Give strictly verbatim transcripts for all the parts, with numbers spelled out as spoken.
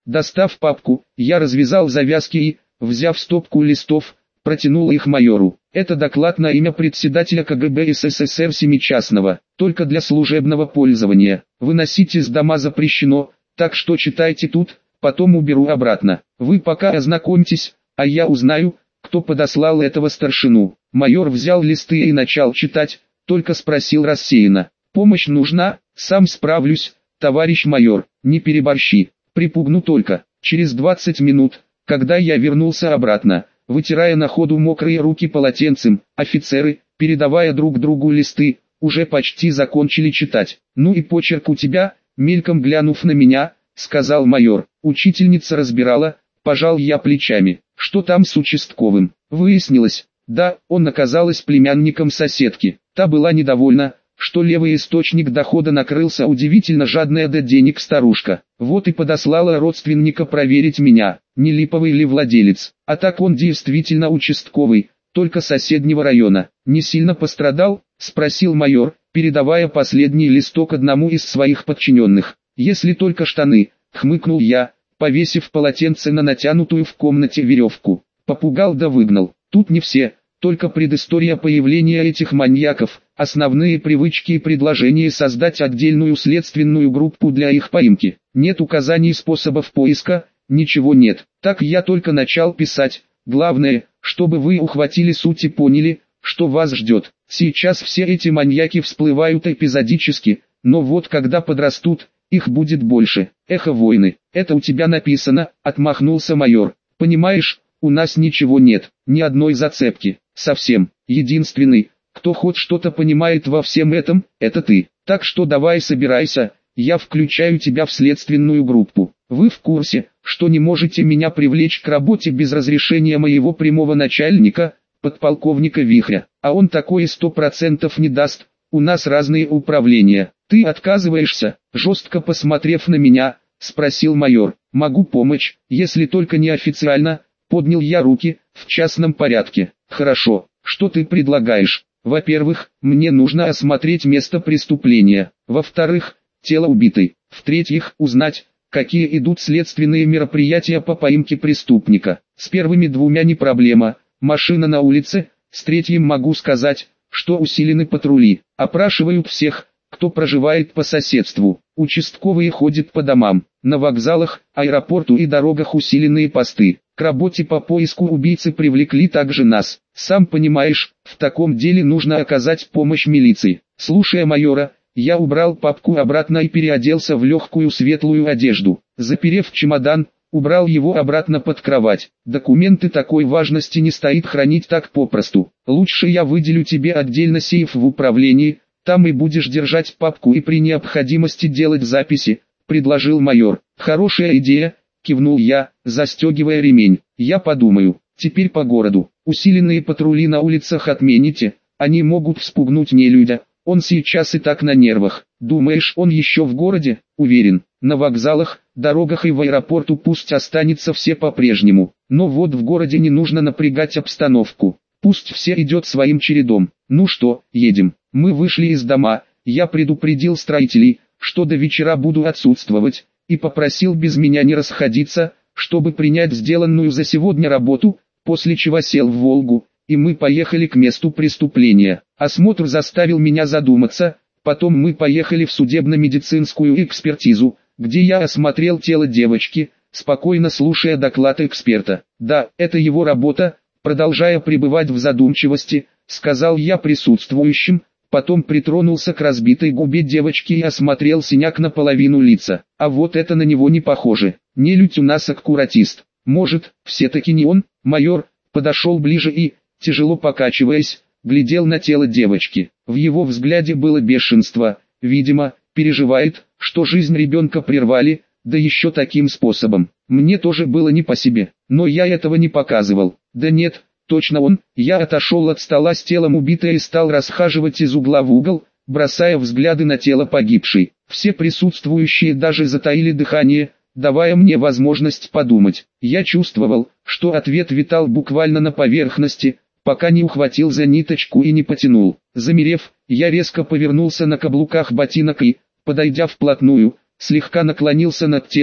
Достав папку, я развязал завязки и, взяв стопку листов, протянул их майору. Это доклад на имя председателя КГБ СССР Семичастного, только для служебного пользования. Выносить из дома запрещено, так что читайте тут, потом уберу обратно. Вы пока ознакомьтесь, а я узнаю, кто подослал этого старшину. Майор взял листы и начал читать, только спросил рассеянно. Помощь нужна? Сам справлюсь, товарищ майор, не переборщи. Припугну только. Через двадцать минут, когда я вернулся обратно, вытирая на ходу мокрые руки полотенцем, офицеры, передавая друг другу листы, уже почти закончили читать. «Ну и почерк у тебя», мельком глянув на меня, сказал майор. Учительница разбирала, пожал я плечами. Что там с участковым? Выяснилось, да, он оказалась племянником соседки. Та была недовольна, что левый источник дохода накрылся, удивительно жадная до денег старушка. Вот и подослала родственника проверить меня, не липовый ли владелец. А так он действительно участковый, только соседнего района. Не сильно пострадал? Спросил майор, передавая последний листок одному из своих подчиненных. Если только штаны, хмыкнул я, повесив полотенце на натянутую в комнате веревку. Попугал да выгнал. Тут не все, только предыстория появления этих маньяков, основные привычки и предложения создать отдельную следственную группу для их поимки. Нет указаний способов поиска, ничего нет. Так я только начал писать. Главное, чтобы вы ухватили суть и поняли, что вас ждет. Сейчас все эти маньяки всплывают эпизодически, но вот когда подрастут, их будет больше. Эхо войны. Это у тебя написано, отмахнулся майор. Понимаешь, у нас ничего нет, ни одной зацепки. Совсем. Единственный, кто хоть что-то понимает во всем этом, это ты. Так что давай собирайся, я включаю тебя в следственную группу. Вы в курсе, что не можете меня привлечь к работе без разрешения моего прямого начальника, подполковника Вихря. А он такое сто процентов не даст, у нас разные управления. Ты отказываешься? Жестко посмотрев на меня, спросил майор. Могу помочь, если только не официально. Поднял я руки, в частном порядке. Хорошо, что ты предлагаешь? Во-первых, мне нужно осмотреть место преступления. Во-вторых, тело убитой. В-третьих, узнать, какие идут следственные мероприятия по поимке преступника. С первыми двумя не проблема, машина на улице. С третьим могу сказать, что усилены патрули. Опрашивают всех, кто проживает по соседству. Участковые ходят по домам, на вокзалах, аэропорту и дорогах усиленные посты. К работе по поиску убийцы привлекли также нас. Сам понимаешь, в таком деле нужно оказать помощь милиции. Слушая майора, я убрал папку обратно и переоделся в легкую светлую одежду. Заперев чемодан, убрал его обратно под кровать. Документы такой важности не стоит хранить так попросту. Лучше я выделю тебе отдельно сейф в управлении, там и будешь держать папку и при необходимости делать записи, предложил майор. Хорошая идея, кивнул я, застегивая ремень. Я подумаю. Теперь по городу. Усиленные патрули на улицах отмените, они могут вспугнуть нелюдя. Он сейчас и так на нервах. Думаешь, он еще в городе? Уверен. На вокзалах, дорогах и в аэропорту пусть останется все по-прежнему. Но вот в городе не нужно напрягать обстановку. Пусть все идет своим чередом. Ну что, едем. Мы вышли из дома, я предупредил строителей, что до вечера буду отсутствовать, и попросил без меня не расходиться, чтобы принять сделанную за сегодня работу, после чего сел в «Волгу», и мы поехали к месту преступления. Осмотр заставил меня задуматься, потом мы поехали в судебно-медицинскую экспертизу, где я осмотрел тело девочки, спокойно слушая доклад эксперта. Да, это его работа, продолжая пребывать в задумчивости, сказал я присутствующим, потом притронулся к разбитой губе девочки и осмотрел синяк наполовину лица. А вот это на него не похоже. Нелюдь у нас аккуратист. Может, все-таки не он? Майор подошел ближе и, тяжело покачиваясь, глядел на тело девочки. В его взгляде было бешенство. Видимо, переживает, что жизнь ребенка прервали, да еще таким способом. Мне тоже было не по себе, но я этого не показывал. Да нет, точно он. Я отошел от стола с телом убитой и стал расхаживать из угла в угол, бросая взгляды на тело погибшей. Все присутствующие даже затаили дыхание, давая мне возможность подумать. Я чувствовал, что ответ витал буквально на поверхности, пока не ухватил за ниточку и не потянул. Замерев, я резко повернулся на каблуках ботинок и, подойдя вплотную, слегка наклонился над телом,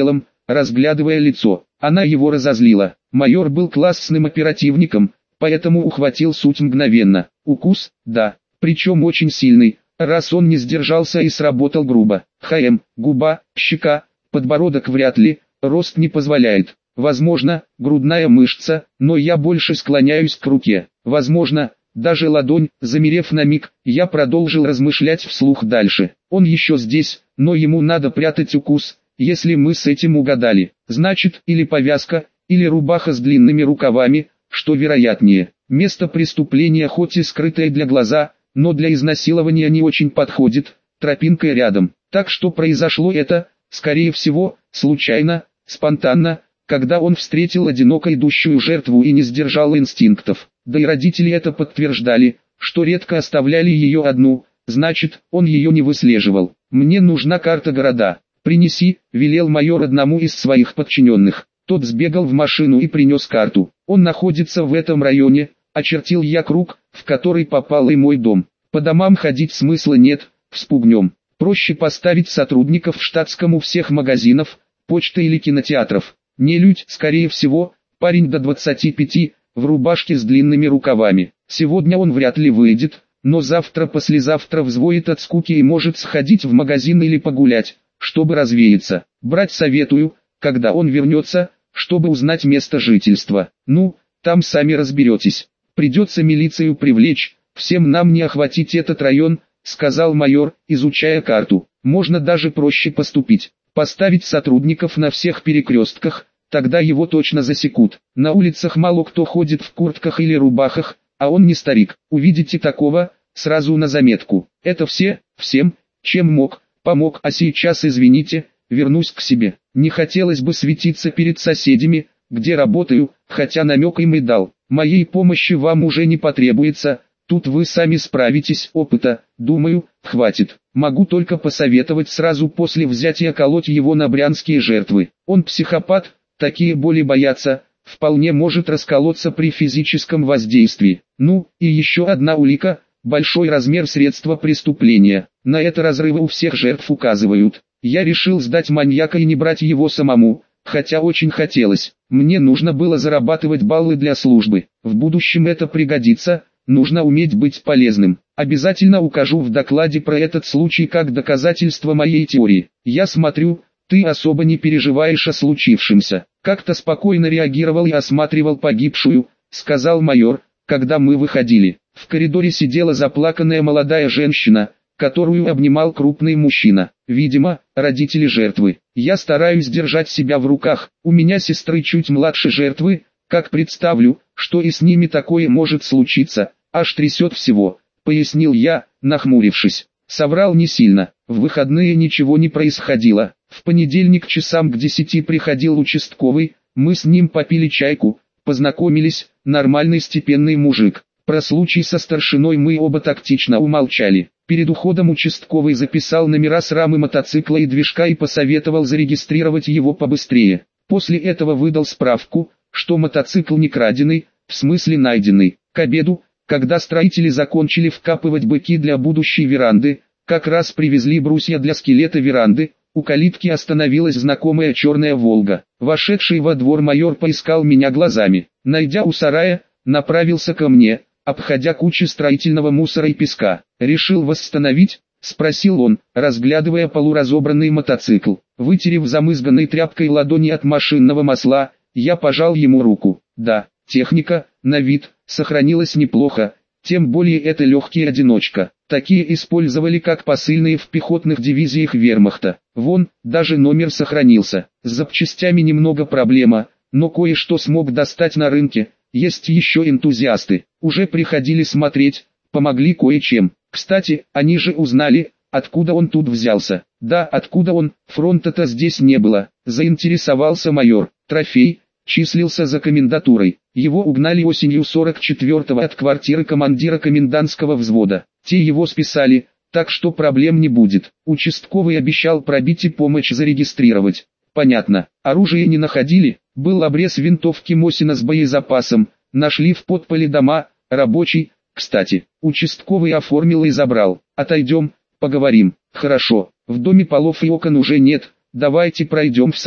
разглядывая лицо. Она его разозлила. Майор был классным оперативником, поэтому ухватил суть мгновенно. Укус, да, причем очень сильный, раз он не сдержался и сработал грубо. ХМ, губа, щека, подбородок вряд ли, рост не позволяет. Возможно, грудная мышца, но я больше склоняюсь к руке. Возможно, даже ладонь. Замерев на миг, я продолжил размышлять вслух дальше. Он еще здесь, но ему надо прятать укус. Если мы с этим угадали, значит или повязка, или рубаха с длинными рукавами, что вероятнее. Место преступления хоть и скрытое для глаза, но для изнасилования не очень подходит, тропинка рядом. Так что произошло это, скорее всего, случайно, спонтанно, когда он встретил одиноко идущую жертву и не сдержал инстинктов. Да и родители это подтверждали, что редко оставляли ее одну, значит, он ее не выслеживал. «Мне нужна карта города. Принеси», — велел майор одному из своих подчиненных. Тот сбегал в машину и принес карту. «Он находится в этом районе», — очертил я круг, в который попал и мой дом. «По домам ходить смысла нет, вспугнем. Проще поставить сотрудников в штатском у всех магазинов, почты или кинотеатров. Нелюдь, скорее всего, парень до двадцати пяти, в рубашке с длинными рукавами. Сегодня он вряд ли выйдет, но завтра-послезавтра взвоет от скуки и может сходить в магазин или погулять, чтобы развеяться. Брать советую, когда он вернется, чтобы узнать место жительства. Ну, там сами разберетесь. Придется милицию привлечь, всем нам не охватить этот район», — сказал майор, изучая карту. «Можно даже проще поступить. Поставить сотрудников на всех перекрестках, тогда его точно засекут. На улицах мало кто ходит в куртках или рубахах, а он не старик. Увидите такого, сразу на заметку. Это все, всем, чем мог, помог. А сейчас извините, вернусь к себе. Не хотелось бы светиться перед соседями, где работаю, хотя намек им и дал. Моей помощи вам уже не потребуется, тут вы сами справитесь, опыта, думаю, хватит. Могу только посоветовать сразу после взятия колоть его на брянские жертвы. Он психопат, такие боли боятся, вполне может расколоться при физическом воздействии. Ну, и еще одна улика, большой размер средства преступления. На это разрывы у всех жертв указывают. Я решил сдать маньяка и не брать его самому, хотя очень хотелось. Мне нужно было зарабатывать баллы для службы. В будущем это пригодится, нужно уметь быть полезным. Обязательно укажу в докладе про этот случай как доказательство моей теории. Я смотрю, ты особо не переживаешь о случившемся. Как-то спокойно реагировал и осматривал погибшую, сказал майор, когда мы выходили. В коридоре сидела заплаканная молодая женщина, которую обнимал крупный мужчина. Видимо, родители жертвы. Я стараюсь держать себя в руках. У меня сестры чуть младше жертвы, как представлю, что и с ними такое может случиться, аж трясет всего, пояснил я, нахмурившись. Соврал не сильно, в выходные ничего не происходило. В понедельник часам к десяти приходил участковый, мы с ним попили чайку, познакомились, нормальный степенный мужик. Про случай со старшиной мы оба тактично умолчали. Перед уходом участковый записал номера с рамы мотоцикла и движка и посоветовал зарегистрировать его побыстрее. После этого выдал справку, что мотоцикл не краденый, в смысле найденный. К обеду, когда строители закончили вкапывать быки для будущей веранды, как раз привезли брусья для скелета веранды, у калитки остановилась знакомая черная «Волга». Вошедший во двор майор поискал меня глазами. Найдя у сарая, направился ко мне, обходя кучи строительного мусора и песка. «Решил восстановить?» — спросил он, разглядывая полуразобранный мотоцикл. Вытерев замызганной тряпкой ладони от машинного масла, я пожал ему руку. «Да, техника, на вид, сохранилась неплохо, тем более это легкий одиночка. Такие использовали как посыльные в пехотных дивизиях вермахта. Вон, даже номер сохранился. С запчастями немного проблема, но кое-что смог достать на рынке. Есть еще энтузиасты, уже приходили смотреть, помогли кое-чем. Кстати, они же узнали, откуда он тут взялся». «Да, откуда он, фронта-то здесь не было», — заинтересовался майор. «Трофей, числился за комендатурой. Его угнали осенью сорок четвёртого от квартиры командира комендантского взвода. Те его списали, так что проблем не будет. Участковый обещал пробить и помочь зарегистрировать». «Понятно. Оружие не находили?» «Был обрез винтовки Мосина с боезапасом, нашли в подполе дома, рабочий, кстати. Участковый оформил и забрал. Отойдем, поговорим». «Хорошо, в доме полов и окон уже нет, давайте пройдем в сад,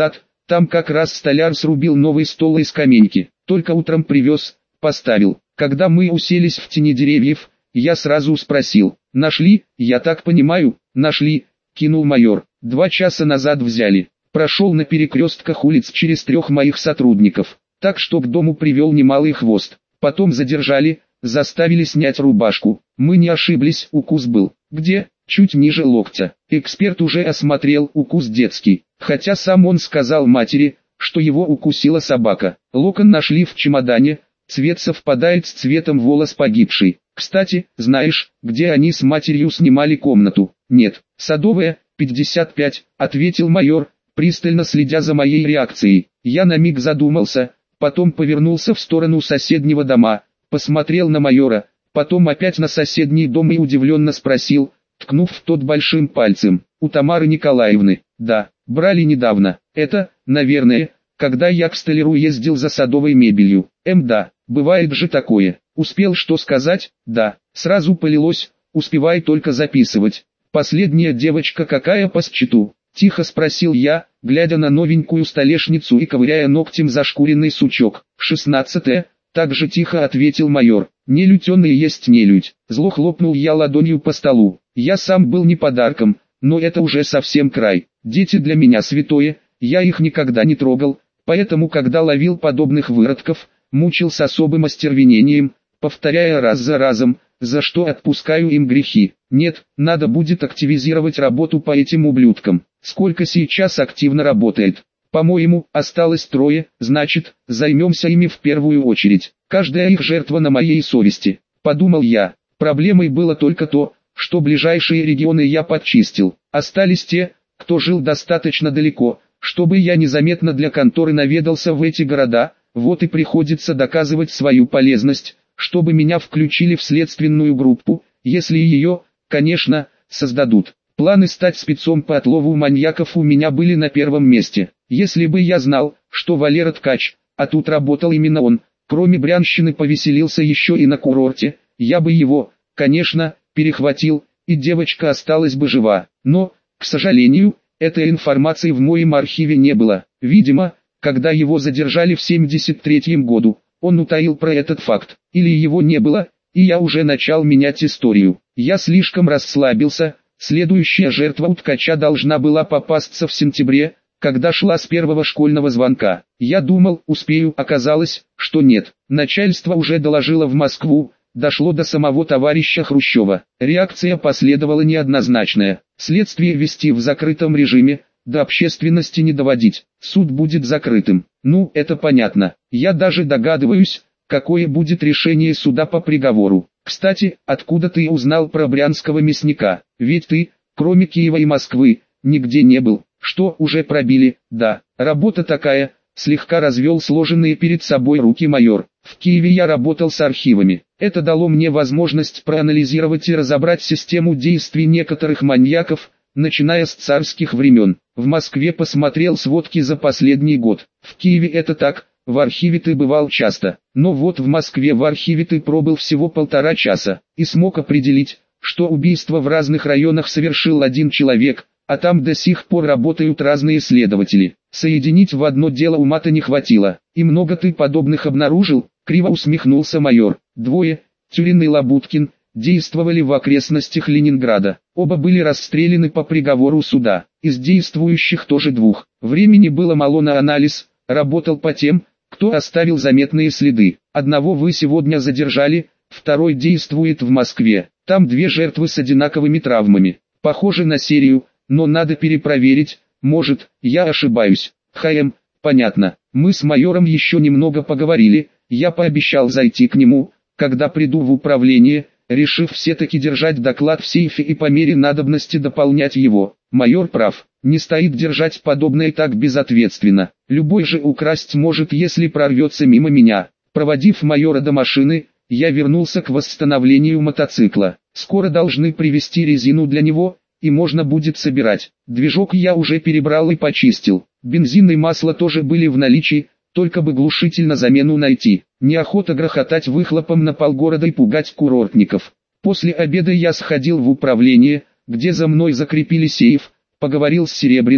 Там как раз столяр срубил новый стол и скамейки. Только утром привез, поставил. Когда мы уселись в тени деревьев, я сразу спросил: «Нашли?» «Я так понимаю, нашли», — кинул майор. «Два часа назад взяли. Прошел на перекрестках улиц через трех моих сотрудников, так что к дому привел немалый хвост. Потом задержали, заставили снять рубашку. Мы не ошиблись, укус был. Где? Чуть ниже локтя. Эксперт уже осмотрел, укус детский, хотя сам он сказал матери, что его укусила собака. Локон нашли в чемодане, цвет совпадает с цветом волос погибшей. Кстати, знаешь, где они с матерью снимали комнату?» «Нет, Садовая, пятьдесят пять», — ответил майор, пристально следя за моей реакцией. Я на миг задумался, потом повернулся в сторону соседнего дома, посмотрел на майора, потом опять на соседний дом и удивленно спросил, ткнув в тот большим пальцем: «У Тамары Николаевны?» «Да, брали недавно. Это, наверное, когда я к столяру ездил за садовой мебелью». «Эм, да, бывает же такое». Успел что сказать? «Да». Сразу полилось, успевай только записывать. «Последняя девочка какая по счету?» Тихо спросил я, глядя на новенькую столешницу и ковыряя ногтем зашкуренный сучок. «Шестнадцатая», так же тихо ответил майор. «Нелюдь он и есть нелюдь». Зло хлопнул я ладонью по столу. Я сам был не подарком, но это уже совсем край. Дети для меня святое, я их никогда не трогал, поэтому когда ловил подобных выродков, мучил с особым остервенением, повторяя раз за разом, за что отпускаю им грехи. Нет, надо будет активизировать работу по этим ублюдкам. Сколько сейчас активно работает? По-моему, осталось трое, значит, займемся ими в первую очередь. Каждая их жертва на моей совести, подумал я. Проблемой было только то, что ближайшие регионы я подчистил. Остались те, кто жил достаточно далеко, чтобы я незаметно для конторы наведался в эти города. Вот и приходится доказывать свою полезность, чтобы меня включили в следственную группу, если ее, конечно, создадут. Планы стать спецом по отлову маньяков у меня были на первом месте. Если бы я знал, что Валера ткач, а тут работал именно он, кроме брянщины повеселился еще и на курорте, я бы его, конечно, перехватил, и девочка осталась бы жива. Но, к сожалению, этой информации в моем архиве не было. Видимо, когда его задержали в семьдесят третьем году, он утаил про этот факт, или его не было, и я уже начал менять историю. Я слишком расслабился. Следующая жертва у ткача должна была попасться в сентябре, когда шла с первого школьного звонка. Я думал, успею, оказалось, что нет. Начальство уже доложило в Москву, дошло до самого товарища Хрущева. Реакция последовала неоднозначная. Следствие вести в закрытом режиме, до общественности не доводить. Суд будет закрытым. Ну, это понятно. Я даже догадываюсь, какое будет решение суда по приговору. Кстати, откуда ты узнал про брянского мясника? Ведь ты, кроме Киева и Москвы, нигде не был. Что, уже пробили? Да, работа такая, слегка развел сложенные перед собой руки майор. В Киеве я работал с архивами. Это дало мне возможность проанализировать и разобрать систему действий некоторых маньяков, начиная с царских времен. В Москве посмотрел сводки за последний год. В Киеве это так, в архиве ты бывал часто. Но вот в Москве в архиве ты пробыл всего полтора часа, и смог определить, что убийство в разных районах совершил один человек, а там до сих пор работают разные следователи. Соединить в одно дело ума-то не хватило. И много ты подобных обнаружил? Криво усмехнулся майор. Двое, Тюрин и Лабуткин, действовали в окрестностях Ленинграда. Оба были расстреляны по приговору суда. Из действующих тоже двух. Времени было мало на анализ, работал по тем, кто оставил заметные следы. Одного вы сегодня задержали, второй действует в Москве. Там две жертвы с одинаковыми травмами. Похоже на серию, но надо перепроверить, может, я ошибаюсь. ХМ, понятно. Мы с майором еще немного поговорили, я пообещал зайти к нему, когда приду в управление, решив все-таки держать доклад в сейфе и по мере надобности дополнять его. Майор прав, не стоит держать подобное так безответственно. Любой же украсть может, если прорвется мимо меня. Проводив майора до машины, я вернулся к восстановлению мотоцикла. Скоро должны привезти резину для него, и можно будет собирать. Движок я уже перебрал и почистил. Бензин и масло тоже были в наличии, только бы глушитель на замену найти. Неохота грохотать выхлопом на полгорода и пугать курортников. После обеда я сходил в управление, где за мной закрепили сейф, поговорил с Серебряным,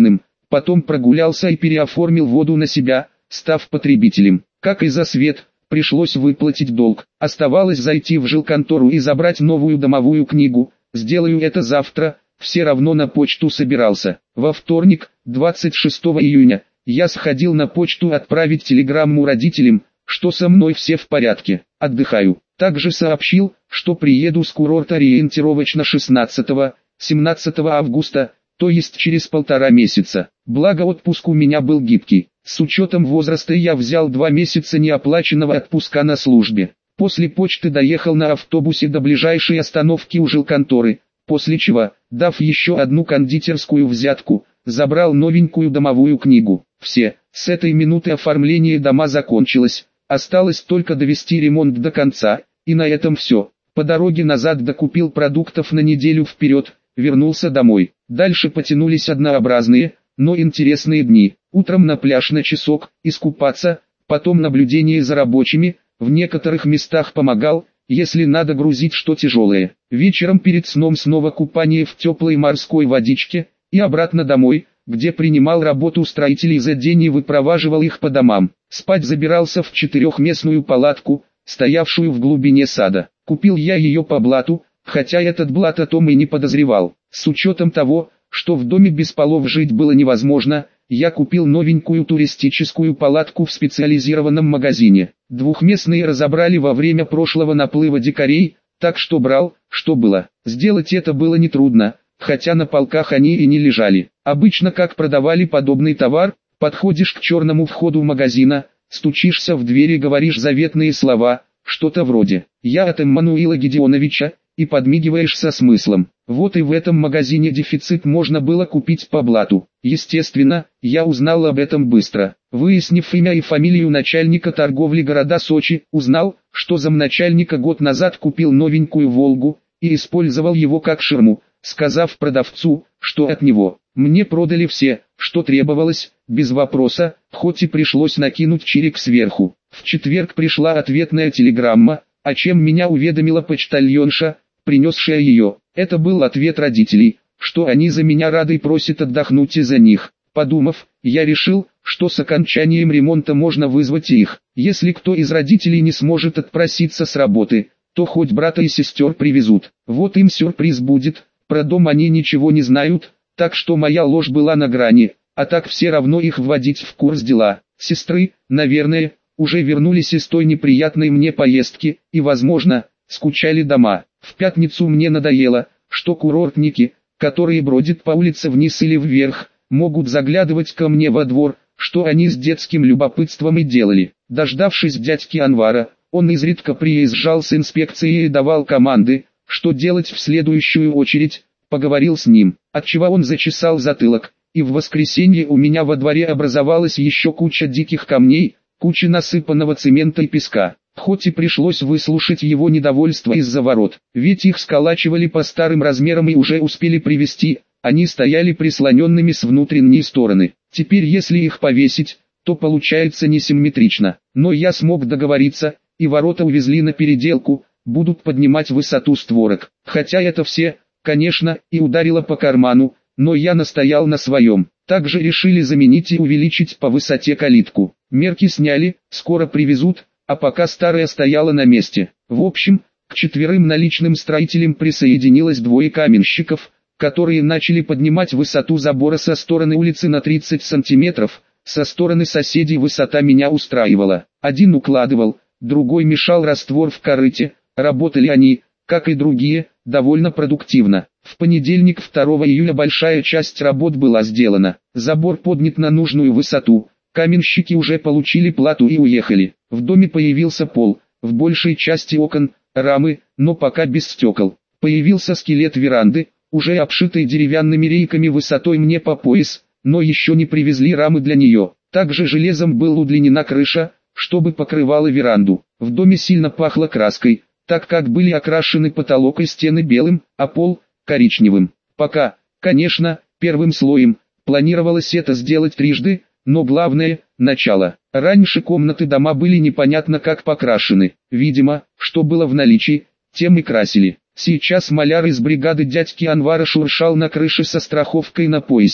потом прогулялся и переоформил воду на себя, став потребителем. Как и за свет, пришлось выплатить долг. Оставалось зайти в жилконтору и забрать новую домовую книгу. Сделаю это завтра, все равно на почту собирался. Во вторник, двадцать шестого июня, я сходил на почту отправить телеграмму родителям, что со мной все в порядке, отдыхаю. Также сообщил, что приеду с курорта ориентировочно шестнадцатого-семнадцатого августа, то есть через полтора месяца. Благо отпуск у меня был гибкий. С учетом возраста я взял два месяца неоплаченного отпуска на службе. После почты доехал на автобусе до ближайшей остановки у жилконторы, после чего, дав еще одну кондитерскую взятку, забрал новенькую домовую книгу. Все, с этой минуты оформление дома закончилось, осталось только довести ремонт до конца, и на этом все. По дороге назад докупил продуктов на неделю вперед, вернулся домой. Дальше потянулись однообразные, но интересные дни. Утром на пляж на часок, искупаться, потом наблюдение за рабочими, в некоторых местах помогал, если надо грузить что тяжелое. Вечером перед сном снова купание в теплой морской водичке, и обратно домой, где принимал работу строителей за день и выпроваживал их по домам. Спать забирался в четырехместную палатку, стоявшую в глубине сада. Купил я ее по блату, хотя этот блат о том и не подозревал. С учетом того, что в доме без полов жить было невозможно, я купил новенькую туристическую палатку в специализированном магазине. Двухместные разобрали во время прошлого наплыва дикарей, так что брал, что было. Сделать это было нетрудно, хотя на полках они и не лежали. Обычно как продавали подобный товар, подходишь к черному входу магазина, стучишься в дверь и говоришь заветные слова, что-то вроде «Я от Эммануила Гедеоновича», и подмигиваешь со смыслом. Вот и в этом магазине дефицит можно было купить по блату. Естественно, я узнал об этом быстро. Выяснив имя и фамилию начальника торговли города Сочи, узнал, что замначальника год назад купил новенькую «Волгу» и использовал его как ширму, сказав продавцу, что от него. Мне продали все, что требовалось, без вопроса, хоть и пришлось накинуть чирик сверху. В четверг пришла ответная телеграмма, о чем меня уведомила почтальонша, принесшая ее. Это был ответ родителей, что они за меня рады и просят отдохнуть из-за них. Подумав, я решил, что с окончанием ремонта можно вызвать их. Если кто из родителей не сможет отпроситься с работы, то хоть брата и сестер привезут. Вот им сюрприз будет, про дом они ничего не знают, так что моя ложь была на грани, а так все равно их вводить в курс дела. Сестры, наверное, уже вернулись из той неприятной мне поездки, и, возможно, скучали дома. В пятницу мне надоело, что курортники, которые бродят по улице вниз или вверх, могут заглядывать ко мне во двор, что они с детским любопытством и делали. Дождавшись дядьки Анвара, он изредка приезжал с инспекцией и давал команды, что делать в следующую очередь, поговорил с ним, отчего он зачесал затылок, и в воскресенье у меня во дворе образовалась еще куча диких камней, куча насыпанного цемента и песка. Хоть и пришлось выслушать его недовольство из-за ворот, ведь их сколачивали по старым размерам и уже успели привезти, они стояли прислоненными с внутренней стороны. Теперь если их повесить, то получается несимметрично. Но я смог договориться, и ворота увезли на переделку, будут поднимать высоту створок. Хотя это все, конечно, и ударило по карману, но я настоял на своем. Также решили заменить и увеличить по высоте калитку. Мерки сняли, скоро привезут, а пока старая стояла на месте. В общем, к четверым наличным строителям присоединилось двое каменщиков, которые начали поднимать высоту забора со стороны улицы на тридцать сантиметров, со стороны соседей высота меня устраивала. Один укладывал, другой мешал раствор в корыте, работали они, как и другие, довольно продуктивно. В понедельник второго июля большая часть работ была сделана, забор поднят на нужную высоту, каменщики уже получили плату и уехали. В доме появился пол, в большей части окон, рамы, но пока без стекол. Появился скелет веранды, уже обшитой деревянными рейками высотой мне по пояс, но еще не привезли рамы для нее. Также железом была удлинена крыша, чтобы покрывала веранду. В доме сильно пахло краской, так как были окрашены потолок и стены белым, а пол – коричневым. Пока, конечно, первым слоем, планировалось это сделать трижды, но главное – начало. Раньше комнаты дома были непонятно как покрашены, видимо, что было в наличии, тем и красили. Сейчас маляр из бригады дядьки Анвара шуршал на крыше со страховкой на поясе.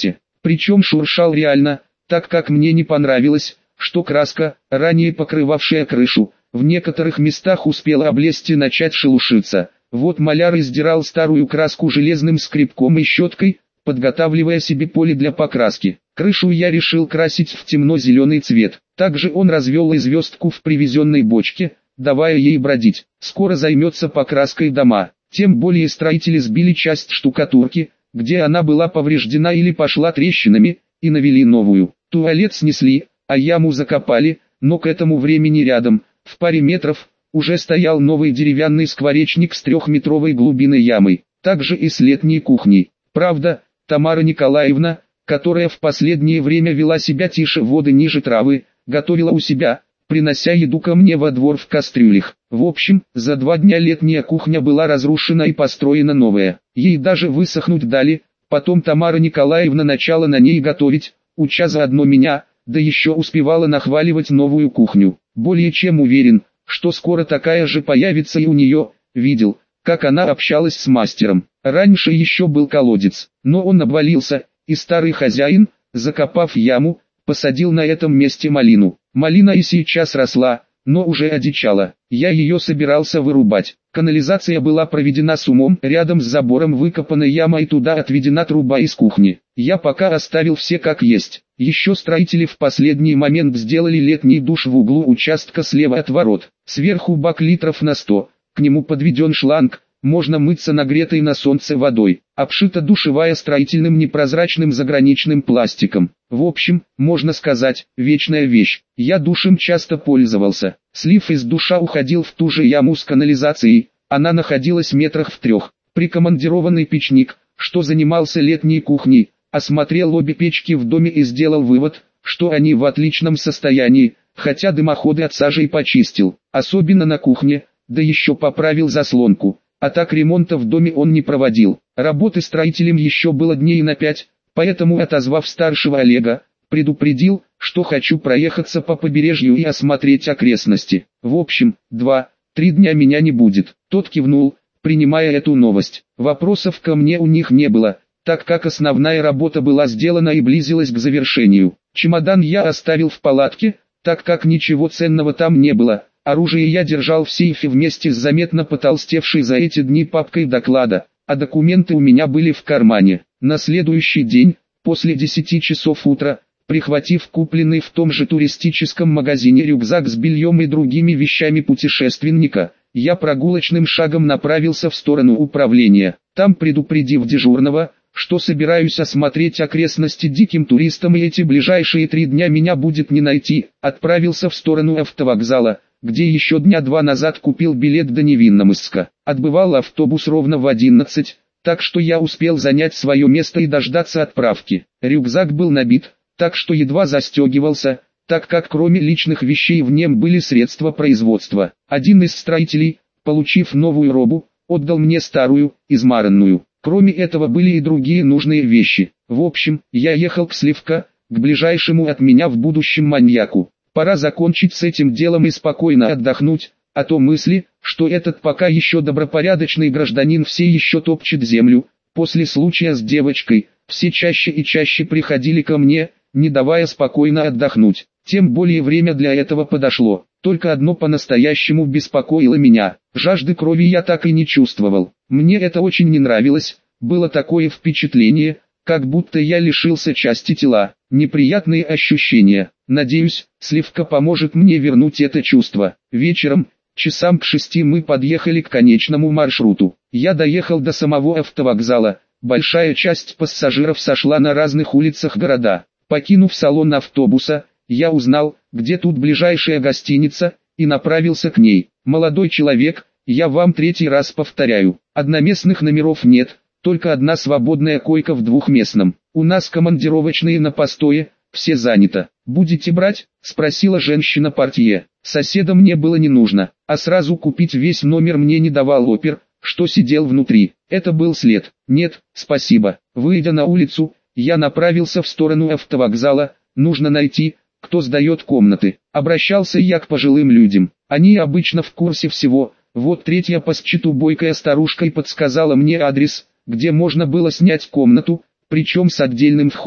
Причем шуршал реально, так как мне не понравилось, что краска, ранее покрывавшая крышу, в некоторых местах успела облезть и начать шелушиться. Вот маляр издирал старую краску железным скребком и щеткой, подготавливая себе поле для покраски. Крышу я решил красить в темно-зеленый цвет. Также он развел и звездку в привезенной бочке, давая ей бродить. Скоро займется покраской дома. Тем более строители сбили часть штукатурки, где она была повреждена или пошла трещинами, и навели новую. Туалет снесли, а яму закопали, но к этому времени рядом, в паре метров, уже стоял новый деревянный скворечник с трехметровой глубиной ямой. Также и с летней кухней. Правда, Тамара Николаевна, которая в последнее время вела себя тише воды ниже травы, готовила у себя, принося еду ко мне во двор в кастрюлях. В общем, за два дня летняя кухня была разрушена и построена новая. Ей даже высохнуть дали, потом Тамара Николаевна начала на ней готовить, уча заодно меня, да еще успевала нахваливать новую кухню. Более чем уверен, что скоро такая же появится и у нее. Видел, как она общалась с мастером. Раньше еще был колодец, но он обвалился, и старый хозяин, закопав яму, посадил на этом месте малину. Малина и сейчас росла, но уже одичала. Я ее собирался вырубать. Канализация была проведена с умом, рядом с забором выкопана яма и туда отведена труба из кухни. Я пока оставил все как есть. Еще строители в последний момент сделали летний душ в углу участка слева от ворот. Сверху бак литров на сто, к нему подведен шланг, можно мыться нагретой на солнце водой. Обшита душевая строительным непрозрачным заграничным пластиком. В общем, можно сказать, вечная вещь. Я душем часто пользовался. Слив из душа уходил в ту же яму с канализацией, она находилась метрах в трех. Прикомандированный печник, что занимался летней кухней, осмотрел обе печки в доме и сделал вывод, что они в отличном состоянии, хотя дымоходы от сажи почистил, особенно на кухне, да еще поправил заслонку. А так ремонта в доме он не проводил. Работы строителем еще было дней на пять, поэтому, отозвав старшего Олега, предупредил, что хочу проехаться по побережью и осмотреть окрестности. В общем, два-три дня меня не будет. Тот кивнул, принимая эту новость. Вопросов ко мне у них не было, так как основная работа была сделана и близилась к завершению. Чемодан я оставил в палатке, так как ничего ценного там не было. Оружие я держал в сейфе вместе с заметно потолстевшей за эти дни папкой доклада, а документы у меня были в кармане. На следующий день, после десяти часов утра, прихватив купленный в том же туристическом магазине рюкзак с бельем и другими вещами путешественника, я прогулочным шагом направился в сторону управления. Там, предупредив дежурного, что собираюсь осмотреть окрестности диким туристам и эти ближайшие три дня меня будет не найти, отправился в сторону автовокзала, где еще дня два назад купил билет до Невинномысска. Отбывал автобус ровно в одиннадцать, так что я успел занять свое место и дождаться отправки. Рюкзак был набит, так что едва застегивался, так как кроме личных вещей в нем были средства производства. Один из строителей, получив новую робу, отдал мне старую, измаранную. Кроме этого были и другие нужные вещи. В общем, я ехал к Сливка, к ближайшему от меня в будущем маньяку. Пора закончить с этим делом и спокойно отдохнуть, а то мысли, что этот пока еще добропорядочный гражданин все еще топчет землю, после случая с девочкой, все чаще и чаще приходили ко мне, не давая спокойно отдохнуть. Тем более время для этого подошло. Только одно по-настоящему беспокоило меня. Жажды крови я так и не чувствовал. Мне это очень не нравилось, было такое впечатление, как будто я лишился части тела. Неприятные ощущения. Надеюсь, Сливка поможет мне вернуть это чувство. Вечером, часам к шести мы подъехали к конечному маршруту. Я доехал до самого автовокзала. Большая часть пассажиров сошла на разных улицах города. Покинув салон автобуса, я узнал, где тут ближайшая гостиница, и направился к ней. Молодой человек, я вам третий раз повторяю, одноместных номеров нет, только одна свободная койка в двухместном. У нас командировочные на постое, все занято. Будете брать? Спросила женщина-портье. Соседа мне было не нужно, а сразу купить весь номер мне не давал опер, что сидел внутри. Это был след. Нет, спасибо. Выйдя на улицу, я направился в сторону автовокзала. Нужно найти, кто сдает комнаты. Обращался я к пожилым людям. Они обычно в курсе всего. Вот третья по счету бойкая старушка и подсказала мне адрес, где можно было снять комнату, причем с отдельным входом.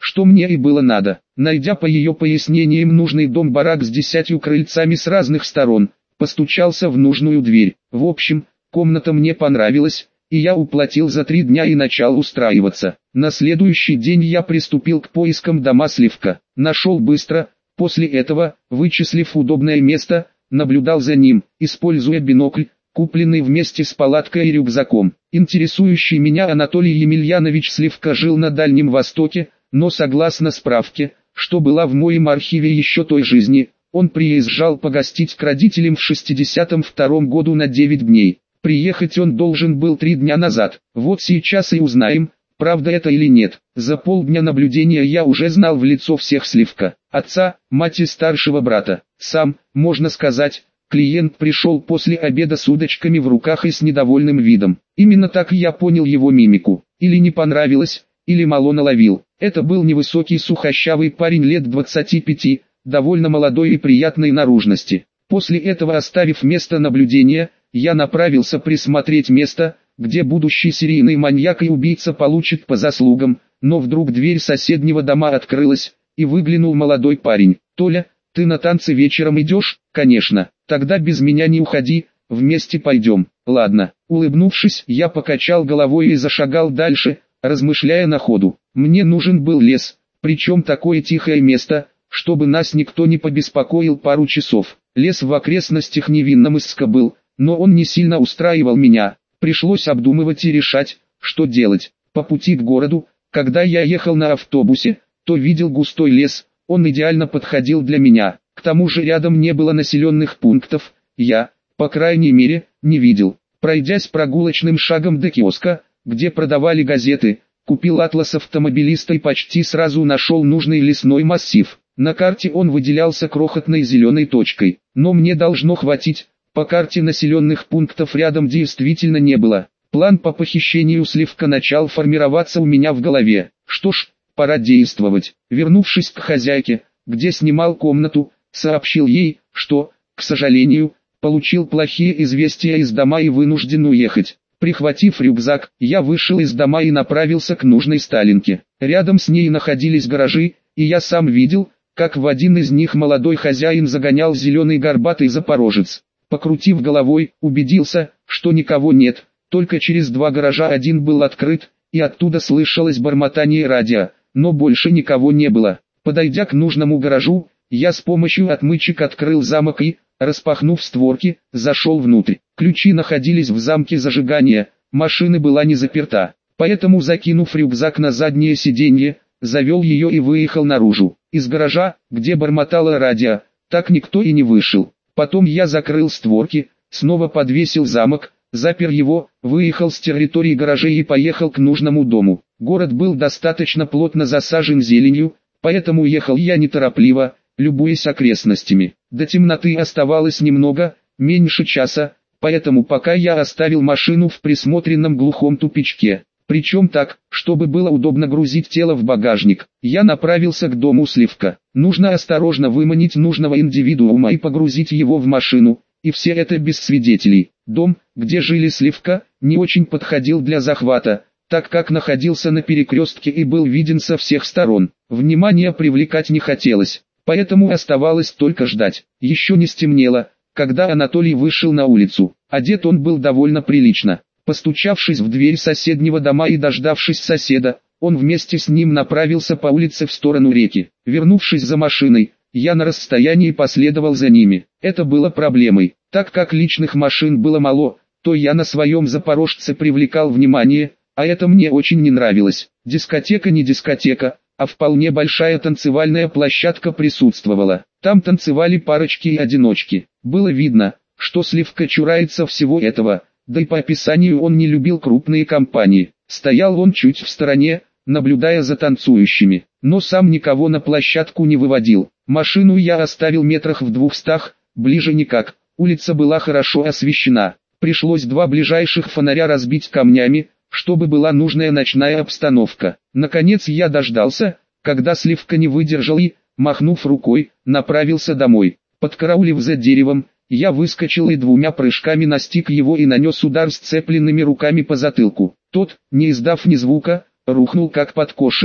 что мне и было надо. Найдя по ее пояснениям нужный дом-барак с десятью крыльцами с разных сторон, постучался в нужную дверь. В общем, комната мне понравилась, и я уплатил за три дня и начал устраиваться. На следующий день я приступил к поискам дома Сливка. Нашел быстро, после этого, вычислив удобное место, наблюдал за ним, используя бинокль, купленный вместе с палаткой и рюкзаком. Интересующий меня Анатолий Емельянович Сливка жил на Дальнем Востоке, но согласно справке, что была в моем архиве еще той жизни, он приезжал погостить к родителям в шестидесятом втором году на девять дней. Приехать он должен был три дня назад. Вот сейчас и узнаем, правда это или нет. За полдня наблюдения я уже знал в лицо всех Сливка. Отца, мать и старшего брата. Сам, можно сказать, клиент пришел после обеда с удочками в руках и с недовольным видом. Именно так я понял его мимику. Или не понравилось, или мало наловил. Это был невысокий сухощавый парень лет двадцати пяти, довольно молодой и приятной наружности. После этого, оставив место наблюдения, я направился присмотреть место, где будущий серийный маньяк и убийца получит по заслугам, но вдруг дверь соседнего дома открылась, и выглянул молодой парень. «Толя, ты на танцы вечером идешь?» «Конечно, тогда без меня не уходи, вместе пойдем». «Ладно». Улыбнувшись, я покачал головой и зашагал дальше, размышляя на ходу. Мне нужен был лес, причем такое тихое место, чтобы нас никто не побеспокоил пару часов. Лес в окрестностях Невинномысска был, но он не сильно устраивал меня. Пришлось обдумывать и решать, что делать. По пути к городу, когда я ехал на автобусе, то видел густой лес, он идеально подходил для меня. К тому же рядом не было населенных пунктов, я, по крайней мере, не видел. Пройдясь прогулочным шагом до киоска, где продавали газеты, купил атлас автомобилиста и почти сразу нашел нужный лесной массив. На карте он выделялся крохотной зеленой точкой, но мне должно хватить. По карте населенных пунктов рядом действительно не было. План по похищению Сливка начал формироваться у меня в голове. Что ж, пора действовать. Вернувшись к хозяйке, где снимал комнату, сообщил ей, что, к сожалению, получил плохие известия из дома и вынужден уехать. Прихватив рюкзак, я вышел из дома и направился к нужной Сталинке. Рядом с ней находились гаражи, и я сам видел, как в один из них молодой хозяин загонял зеленый горбатый запорожец. Покрутив головой, убедился, что никого нет, только через два гаража один был открыт, и оттуда слышалось бормотание радио, но больше никого не было. Подойдя к нужному гаражу, я с помощью отмычек открыл замок и, распахнув створки, зашел внутрь. Ключи находились в замке зажигания, машина была не заперта, поэтому, закинув рюкзак на заднее сиденье, завел ее и выехал наружу. Из гаража, где бормотало радио, так никто и не вышел. Потом я закрыл створки, снова подвесил замок, запер его, выехал с территории гаражей и поехал к нужному дому. Город был достаточно плотно засажен зеленью, поэтому ехал я неторопливо, любуясь окрестностями. До темноты оставалось немного, меньше часа, поэтому пока я оставил машину в присмотренном глухом тупичке. Причем так, чтобы было удобно грузить тело в багажник. Я направился к дому Сливка. Нужно осторожно выманить нужного индивидуума и погрузить его в машину, и все это без свидетелей. Дом, где жили Сливка, не очень подходил для захвата, так как находился на перекрестке и был виден со всех сторон. Внимание привлекать не хотелось, поэтому оставалось только ждать. Еще не стемнело, когда Анатолий вышел на улицу. Одет он был довольно прилично. Постучавшись в дверь соседнего дома и дождавшись соседа, он вместе с ним направился по улице в сторону реки. Вернувшись за машиной, я на расстоянии последовал за ними. Это было проблемой, так как личных машин было мало, то я на своем запорожце привлекал внимание, а это мне очень не нравилось. Дискотека не дискотека, а вполне большая танцевальная площадка присутствовала. Там танцевали парочки и одиночки. Было видно, что Сливка чурается всего этого. Да и по описанию он не любил крупные компании. Стоял он чуть в стороне, наблюдая за танцующими, но сам никого на площадку не выводил. Машину я оставил метрах в двухстах, ближе никак, улица была хорошо освещена. Пришлось два ближайших фонаря разбить камнями, чтобы была нужная ночная обстановка. Наконец я дождался, когда Сливка не выдержал и, махнув рукой, направился домой. Подкараулив за деревом, я выскочил и двумя прыжками настиг его и нанес удар сцепленными руками по затылку. Тот, не издав ни звука, рухнул как подкошенный.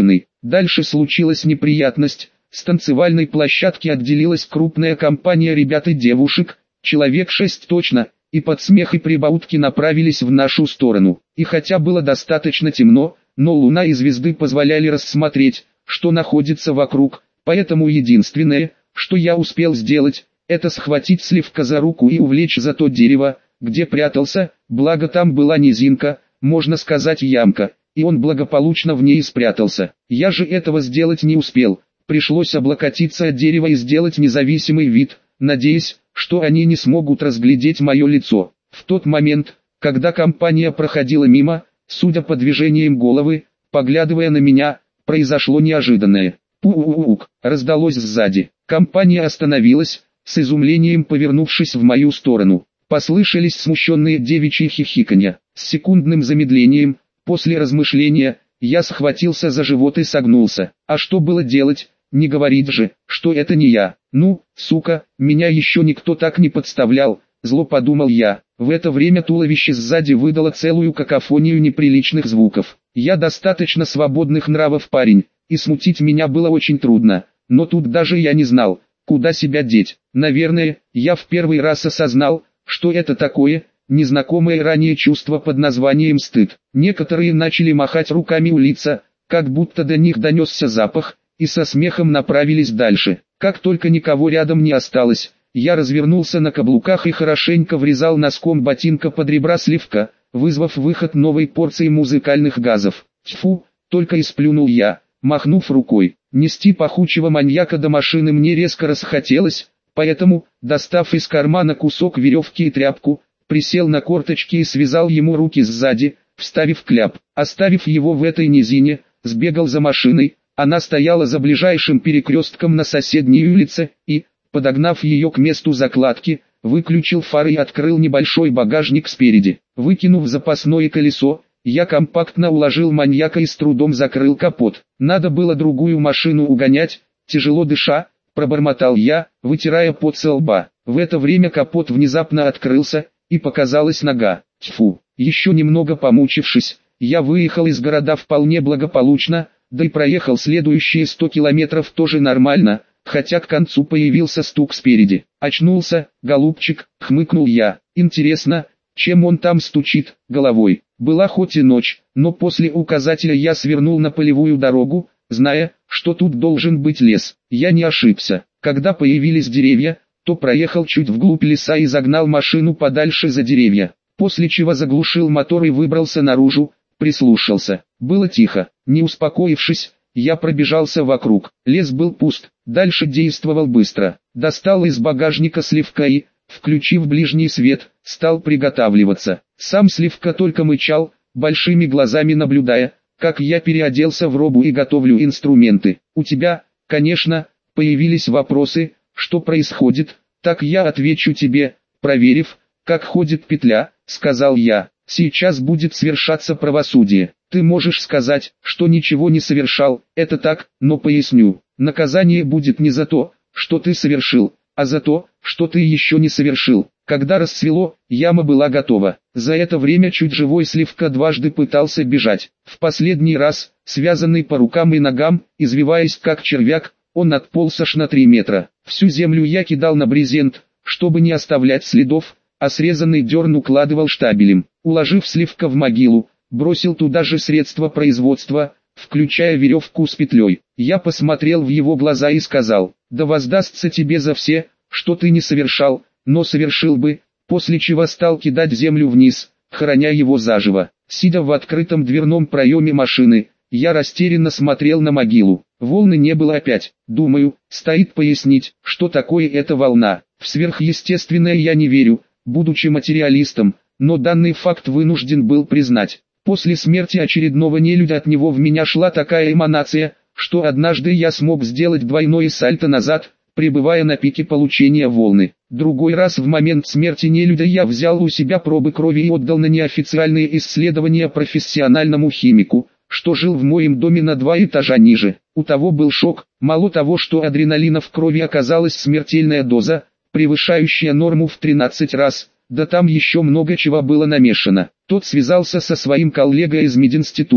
Дальше случилась неприятность. С танцевальной площадки отделилась крупная компания ребят и девушек, человек шесть точно, и под смех и прибаутки направились в нашу сторону. И хотя было достаточно темно, но луна и звезды позволяли рассмотреть, что находится вокруг, поэтому единственное, что я успел сделать, это схватить Сливка за руку и увлечь за то дерево, где прятался, благо там была низинка, можно сказать ямка, и он благополучно в ней спрятался. Я же этого сделать не успел, пришлось облокотиться от дерева и сделать независимый вид, надеясь, что они не смогут разглядеть мое лицо. В тот момент, когда компания проходила мимо, судя по движениям головы, поглядывая на меня, произошло неожиданное. Пу-у-у-ук, раздалось сзади. Компания остановилась, с изумлением повернувшись в мою сторону. Послышались смущенные девичьи хихиканья. С секундным замедлением, после размышления, я схватился за живот и согнулся. А что было делать? Не говорить же, что это не я. Ну, сука, меня еще никто так не подставлял, зло подумал я. В это время туловище сзади выдало целую какофонию неприличных звуков. Я достаточно свободных нравов парень, и смутить меня было очень трудно. Но тут даже я не знал, куда себя деть. Наверное, я в первый раз осознал, что это такое, незнакомое ранее чувство под названием стыд. Некоторые начали махать руками у лица, как будто до них донесся запах, и со смехом направились дальше. Как только никого рядом не осталось, я развернулся на каблуках и хорошенько врезал носком ботинка под ребра Сливка, вызвав выход новой порции музыкальных газов. Тьфу, только и сплюнул я, махнув рукой. Нести пахучего маньяка до машины мне резко расхотелось, поэтому, достав из кармана кусок веревки и тряпку, присел на корточки и связал ему руки сзади, вставив кляп. Оставив его в этой низине, сбегал за машиной. Она стояла за ближайшим перекрестком на соседней улице, и, подогнав ее к месту закладки, выключил фары и открыл небольшой багажник спереди. Выкинув запасное колесо, я компактно уложил маньяка и с трудом закрыл капот. Надо было другую машину угонять, тяжело дыша, пробормотал я, вытирая пот со лба. В это время капот внезапно открылся, и показалась нога. Тьфу, еще немного помучившись, я выехал из города вполне благополучно, да и проехал следующие сто километров тоже нормально, хотя к концу появился стук спереди. Очнулся, голубчик, хмыкнул я. Интересно, чем он там стучит, головой. Была хоть и ночь, но после указателя я свернул на полевую дорогу, зная, что тут должен быть лес. Я не ошибся. Когда появились деревья, то проехал чуть вглубь леса и загнал машину подальше за деревья, после чего заглушил мотор и выбрался наружу, прислушался. Было тихо. Не успокоившись, я пробежался вокруг. Лес был пуст, дальше действовал быстро. Достал из багажника Сливка и, включив ближний свет, стал приготавливаться. Сам Сливка только мычал, большими глазами наблюдая, как я переоделся в робу и готовлю инструменты. У тебя, конечно, появились вопросы, что происходит, так я отвечу тебе, проверив, как ходит петля, сказал я. Сейчас будет свершаться правосудие. Ты можешь сказать, что ничего не совершал, это так, но поясню. Наказание будет не за то, что ты совершил, а за то, что ты еще не совершил. Когда рассвело, яма была готова. За это время чуть живой Сливка дважды пытался бежать. В последний раз, связанный по рукам и ногам, извиваясь как червяк, он отполз аж на три метра. Всю землю я кидал на брезент, чтобы не оставлять следов, а срезанный дерн укладывал штабелем. Уложив Сливка в могилу, бросил туда же средства производства, включая веревку с петлей. Я посмотрел в его глаза и сказал: «Да воздастся тебе за все, что ты не совершал, но совершил бы», после чего стал кидать землю вниз, хороня его заживо. Сидя в открытом дверном проеме машины, я растерянно смотрел на могилу. Волны не было опять. Думаю, стоит пояснить, что такое эта волна. В сверхъестественное я не верю, будучи материалистом, но данный факт вынужден был признать. После смерти очередного нелюдя от него в меня шла такая эманация, что однажды я смог сделать двойное сальто назад, пребывая на пике получения волны. Другой раз в момент смерти нелюдя я взял у себя пробы крови и отдал на неофициальные исследования профессиональному химику, что жил в моем доме на два этажа ниже. У того был шок, мало того, что адреналина в крови оказалась смертельная доза, превышающая норму в тринадцать раз, да там еще много чего было намешано. Тот связался со своим коллегой из мединститута,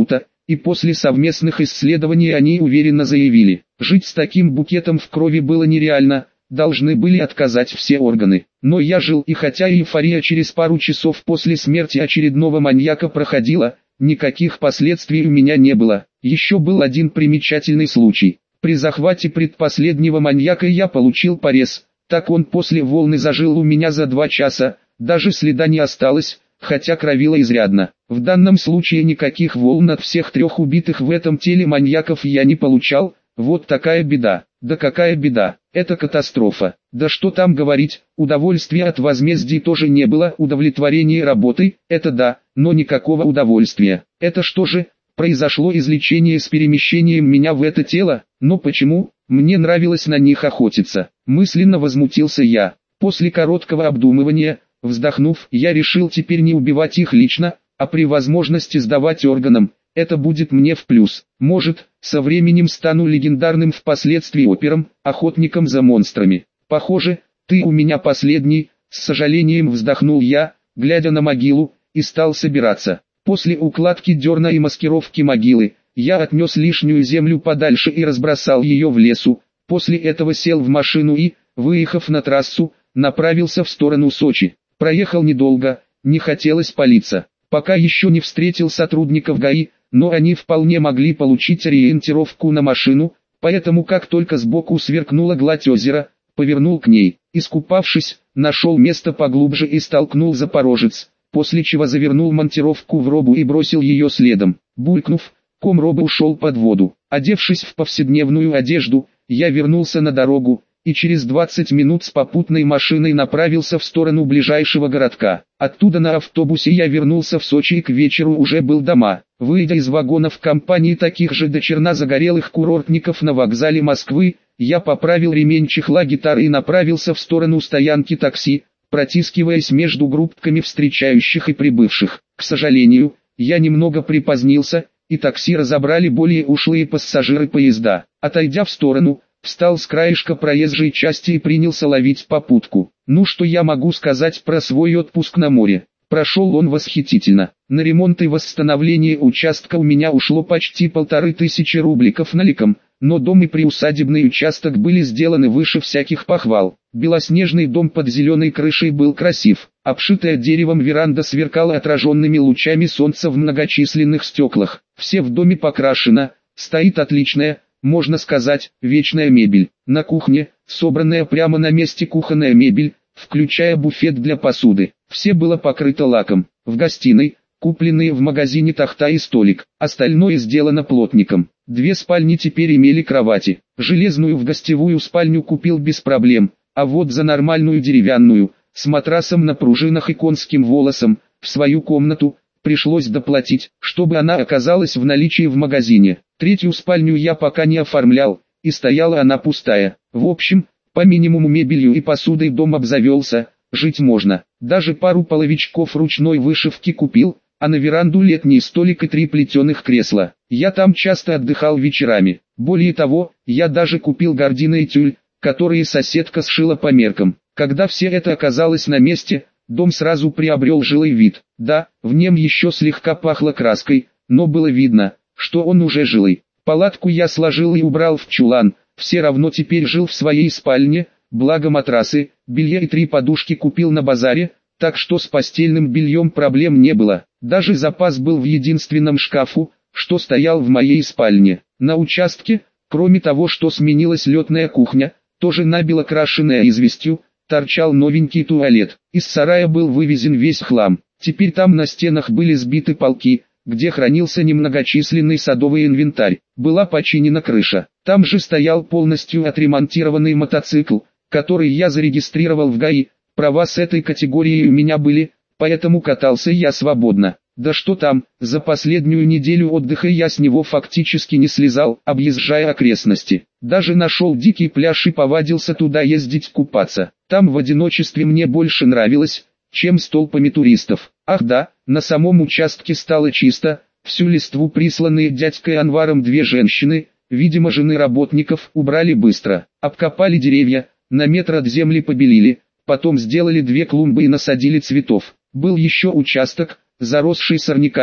и после совместных исследований они уверенно заявили, жить с таким букетом в крови было нереально, должны были отказать все органы. Но я жил, и хотя эйфория через пару часов после смерти очередного маньяка проходила, никаких последствий у меня не было. Еще был один примечательный случай. При захвате предпоследнего маньяка я получил порез, так он после волны зажил у меня за два часа, даже следа не осталось, хотя кровило изрядно. В данном случае никаких волн от всех трех убитых в этом теле маньяков я не получал, вот такая беда. Да какая беда, это катастрофа. Да что там говорить, удовольствия от возмездий тоже не было, удовлетворение работой, это да, но никакого удовольствия. Это что же, произошло излечение с перемещением меня в это тело? Но почему? Мне нравилось на них охотиться. Мысленно возмутился я. После короткого обдумывания, вздохнув, я решил теперь не убивать их лично, а при возможности сдавать органам. Это будет мне в плюс. Может, со временем стану легендарным впоследствии опером, охотником за монстрами. Похоже, ты у меня последний, с сожалением вздохнул я, глядя на могилу, и стал собираться. После укладки дерна и маскировки могилы, я отнес лишнюю землю подальше и разбросал ее в лесу. После этого сел в машину и, выехав на трассу, направился в сторону Сочи. Проехал недолго, не хотелось палиться. Пока еще не встретил сотрудников ГАИ, но они вполне могли получить ориентировку на машину, поэтому как только сбоку сверкнула гладь озера, повернул к ней. Искупавшись, нашел место поглубже и столкнул запорожец, после чего завернул монтировку в робу и бросил ее следом. Булькнув, ком роба ушел под воду. Одевшись в повседневную одежду, я вернулся на дорогу, и через двадцать минут с попутной машиной направился в сторону ближайшего городка. Оттуда на автобусе я вернулся в Сочи и к вечеру уже был дома. Выйдя из вагонов компании таких же дочерно загорелых курортников на вокзале Москвы, я поправил ремень чехла гитары и направился в сторону стоянки такси, протискиваясь между группками встречающих и прибывших. К сожалению, я немного припозднился, и такси разобрали более ушлые пассажиры поезда. Отойдя в сторону, встал с краешка проезжей части и принялся ловить попутку. Ну что я могу сказать про свой отпуск на море? Прошел он восхитительно. На ремонт и восстановление участка у меня ушло почти полторы тысячи рубликов наликом, но дом и приусадебный участок были сделаны выше всяких похвал. Белоснежный дом под зеленой крышей был красив, обшитая деревом веранда сверкала отраженными лучами солнца в многочисленных стеклах. Все в доме покрашено, стоит отличная, можно сказать, вечная мебель. На кухне, собранная прямо на месте кухонная мебель, включая буфет для посуды. Все было покрыто лаком. В гостиной, купленные в магазине тахта и столик, остальное сделано плотником. Две спальни теперь имели кровати. Железную в гостевую спальню купил без проблем, а вот за нормальную деревянную, с матрасом на пружинах и конским волосом, в свою комнату, пришлось доплатить, чтобы она оказалась в наличии в магазине. Третью спальню я пока не оформлял, и стояла она пустая. В общем, по минимуму мебелью и посудой дом обзавелся, жить можно. Даже пару половичков ручной вышивки купил, а на веранду летний столик и три плетеных кресла. Я там часто отдыхал вечерами. Более того, я даже купил гардины и тюль, которые соседка сшила по меркам. Когда все это оказалось на месте, дом сразу приобрел жилой вид. Да, в нем еще слегка пахло краской, но было видно, что он уже жилой. Палатку я сложил и убрал в чулан, все равно теперь жил в своей спальне, благо матрасы, белье и три подушки купил на базаре, так что с постельным бельем проблем не было. Даже запас был в единственном шкафу, что стоял в моей спальне. На участке, кроме того, что сменилась летная кухня, тоже набело крашенная известью, торчал новенький туалет. Из сарая был вывезен весь хлам. Теперь там на стенах были сбиты полки, где хранился немногочисленный садовый инвентарь. Была починена крыша. Там же стоял полностью отремонтированный мотоцикл, который я зарегистрировал в ГАИ. Права с этой категорией у меня были, поэтому катался я свободно. Да что там, за последнюю неделю отдыха я с него фактически не слезал, объезжая окрестности. Даже нашел дикий пляж и повадился туда ездить купаться. Там в одиночестве мне больше нравилось, чем с толпами туристов. Ах да, на самом участке стало чисто, всю листву, присланные дядькой Анваром две женщины, видимо жены работников, убрали быстро. Обкопали деревья, на метр от земли побелили, потом сделали две клумбы и насадили цветов. Был еще участок, заросший сорняками,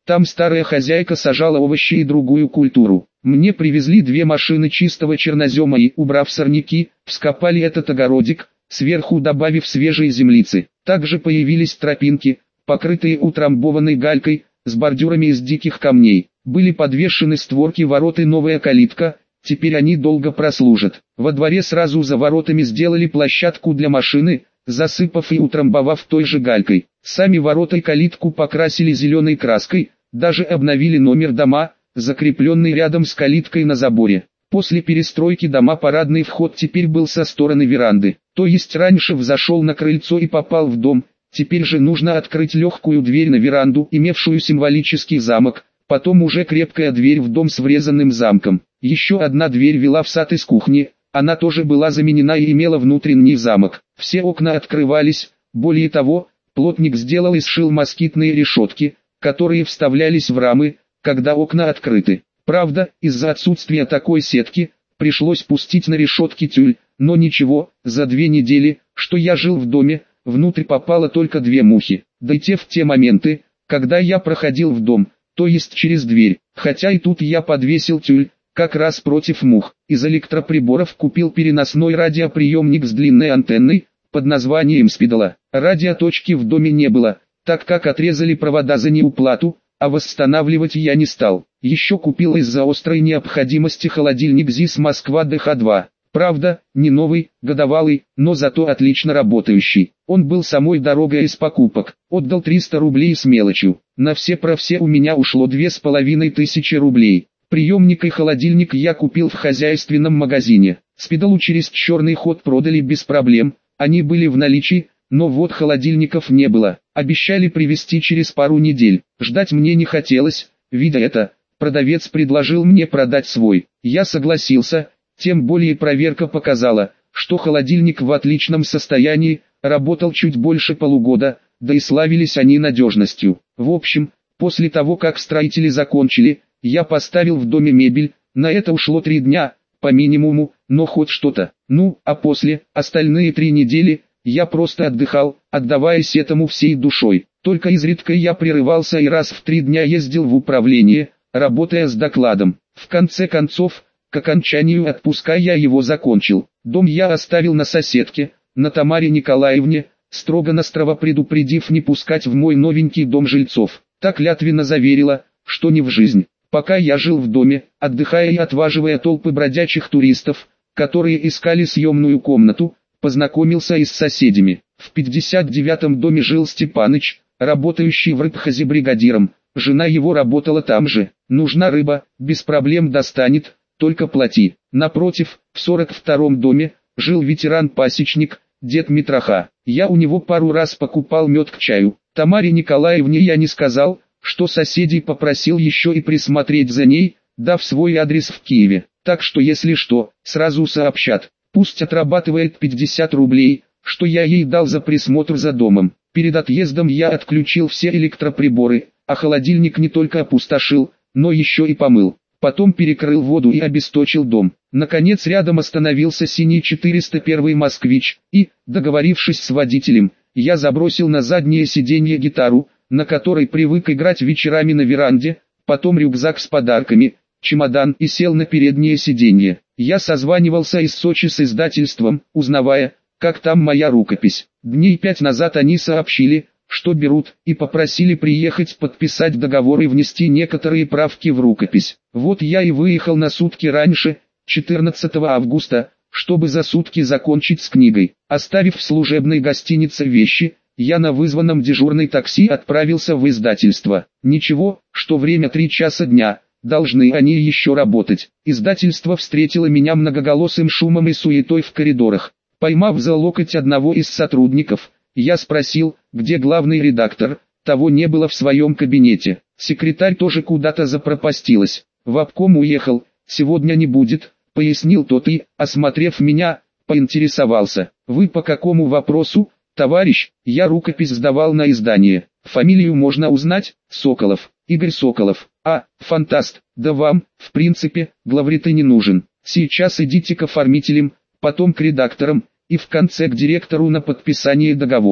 Там старая хозяйка сажала овощи и другую культуру. Мне привезли две машины чистого чернозема и, убрав сорняки, вскопали этот огородик, сверху добавив свежие землицы. Также появились тропинки, покрытые утрамбованной галькой, с бордюрами из диких камней. Были подвешены створки ворот и новая калитка, теперь они долго прослужат. Во дворе сразу за воротами сделали площадку для машины, засыпав и утрамбовав той же галькой. Сами ворота и калитку покрасили зеленой краской, даже обновили номер дома, закрепленный рядом с калиткой на заборе. После перестройки дома парадный вход теперь был со стороны веранды. То есть раньше взошел на крыльцо и попал в дом, теперь же нужно открыть легкую дверь на веранду, имевшую символический замок, потом уже крепкая дверь в дом с врезанным замком. Еще одна дверь вела в сад из кухни, она тоже была заменена и имела внутренний замок. Все окна открывались, более того, плотник сделал и сшил москитные решетки, которые вставлялись в рамы, когда окна открыты. Правда, из-за отсутствия такой сетки, пришлось пустить на решетки тюль, но ничего, за две недели, что я жил в доме, внутрь попало только две мухи, да и те в те моменты, когда я проходил в дом, то есть через дверь, хотя и тут я подвесил тюль, как раз против мух. Из электроприборов купил переносной радиоприемник с длинной антенной, под названием Спидола. Радиоточки в доме не было, так как отрезали провода за неуплату, а восстанавливать я не стал. Еще купил из-за острой необходимости холодильник ЗИС Москва Дэ Ха два. Правда, не новый, годовалый, но зато отлично работающий. Он был самой дорогой из покупок. Отдал триста рублей с мелочью. На все про все у меня ушло две с половиной тысячи рублей. Приемник и холодильник я купил в хозяйственном магазине. Спидолу через черный ход продали без проблем, они были в наличии, но вот холодильников не было. Обещали привезти через пару недель. Ждать мне не хотелось, видя это, продавец предложил мне продать свой. Я согласился, тем более проверка показала, что холодильник в отличном состоянии, работал чуть больше полугода, да и славились они надежностью. В общем, после того как строители закончили, я поставил в доме мебель, на это ушло три дня, по минимуму, но хоть что-то. Ну, а после, остальные три недели, я просто отдыхал, отдаваясь этому всей душой. Только изредка я прерывался и раз в три дня ездил в управление, работая с докладом. В конце концов, к окончанию отпуска я его закончил. Дом я оставил на соседке, на Тамаре Николаевне, строго-настрого предупредив не пускать в мой новенький дом жильцов. Так клятвенно заверила, что не в жизнь. Пока я жил в доме, отдыхая и отваживая толпы бродячих туристов, которые искали съемную комнату, познакомился и с соседями. В пятьдесят девятом доме жил Степаныч, работающий в рыбхозе бригадиром. Жена его работала там же. Нужна рыба, без проблем достанет, только плати. Напротив, в сорок втором доме, жил ветеран-пасечник, дед Митроха. Я у него пару раз покупал мед к чаю. Тамаре Николаевне я не сказал, что соседей попросил еще и присмотреть за ней, дав свой адрес в Киеве. Так что если что, сразу сообщат. Пусть отрабатывает пятьдесят рублей, что я ей дал за присмотр за домом. Перед отъездом я отключил все электроприборы, а холодильник не только опустошил, но еще и помыл. Потом перекрыл воду и обесточил дом. Наконец рядом остановился синий четыреста первый «Москвич», и, договорившись с водителем, я забросил на заднее сиденье гитару, на которой привык играть вечерами на веранде, потом рюкзак с подарками, чемодан и сел на переднее сиденье. Я созванивался из Сочи с издательством, узнавая, как там моя рукопись. Дней пять назад они сообщили, что берут, и попросили приехать подписать договор и внести некоторые правки в рукопись. Вот я и выехал на сутки раньше, четырнадцатого августа, чтобы за сутки закончить с книгой. Оставив в служебной гостинице вещи, я на вызванном дежурной такси отправился в издательство. Ничего, что время три часа дня, должны они еще работать. Издательство встретило меня многоголосым шумом и суетой в коридорах. Поймав за локоть одного из сотрудников, я спросил, где главный редактор. Того не было в своем кабинете. Секретарь тоже куда-то запропастилась. В обком уехал, сегодня не будет, пояснил тот и, осмотрев меня, поинтересовался. Вы по какому вопросу, товарищ? Я рукопись сдавал на издание. Фамилию можно узнать? Соколов, Игорь Соколов. А, фантаст, да вам, в принципе, главред и не нужен. Сейчас идите к оформителям, потом к редакторам, и в конце к директору на подписание договора.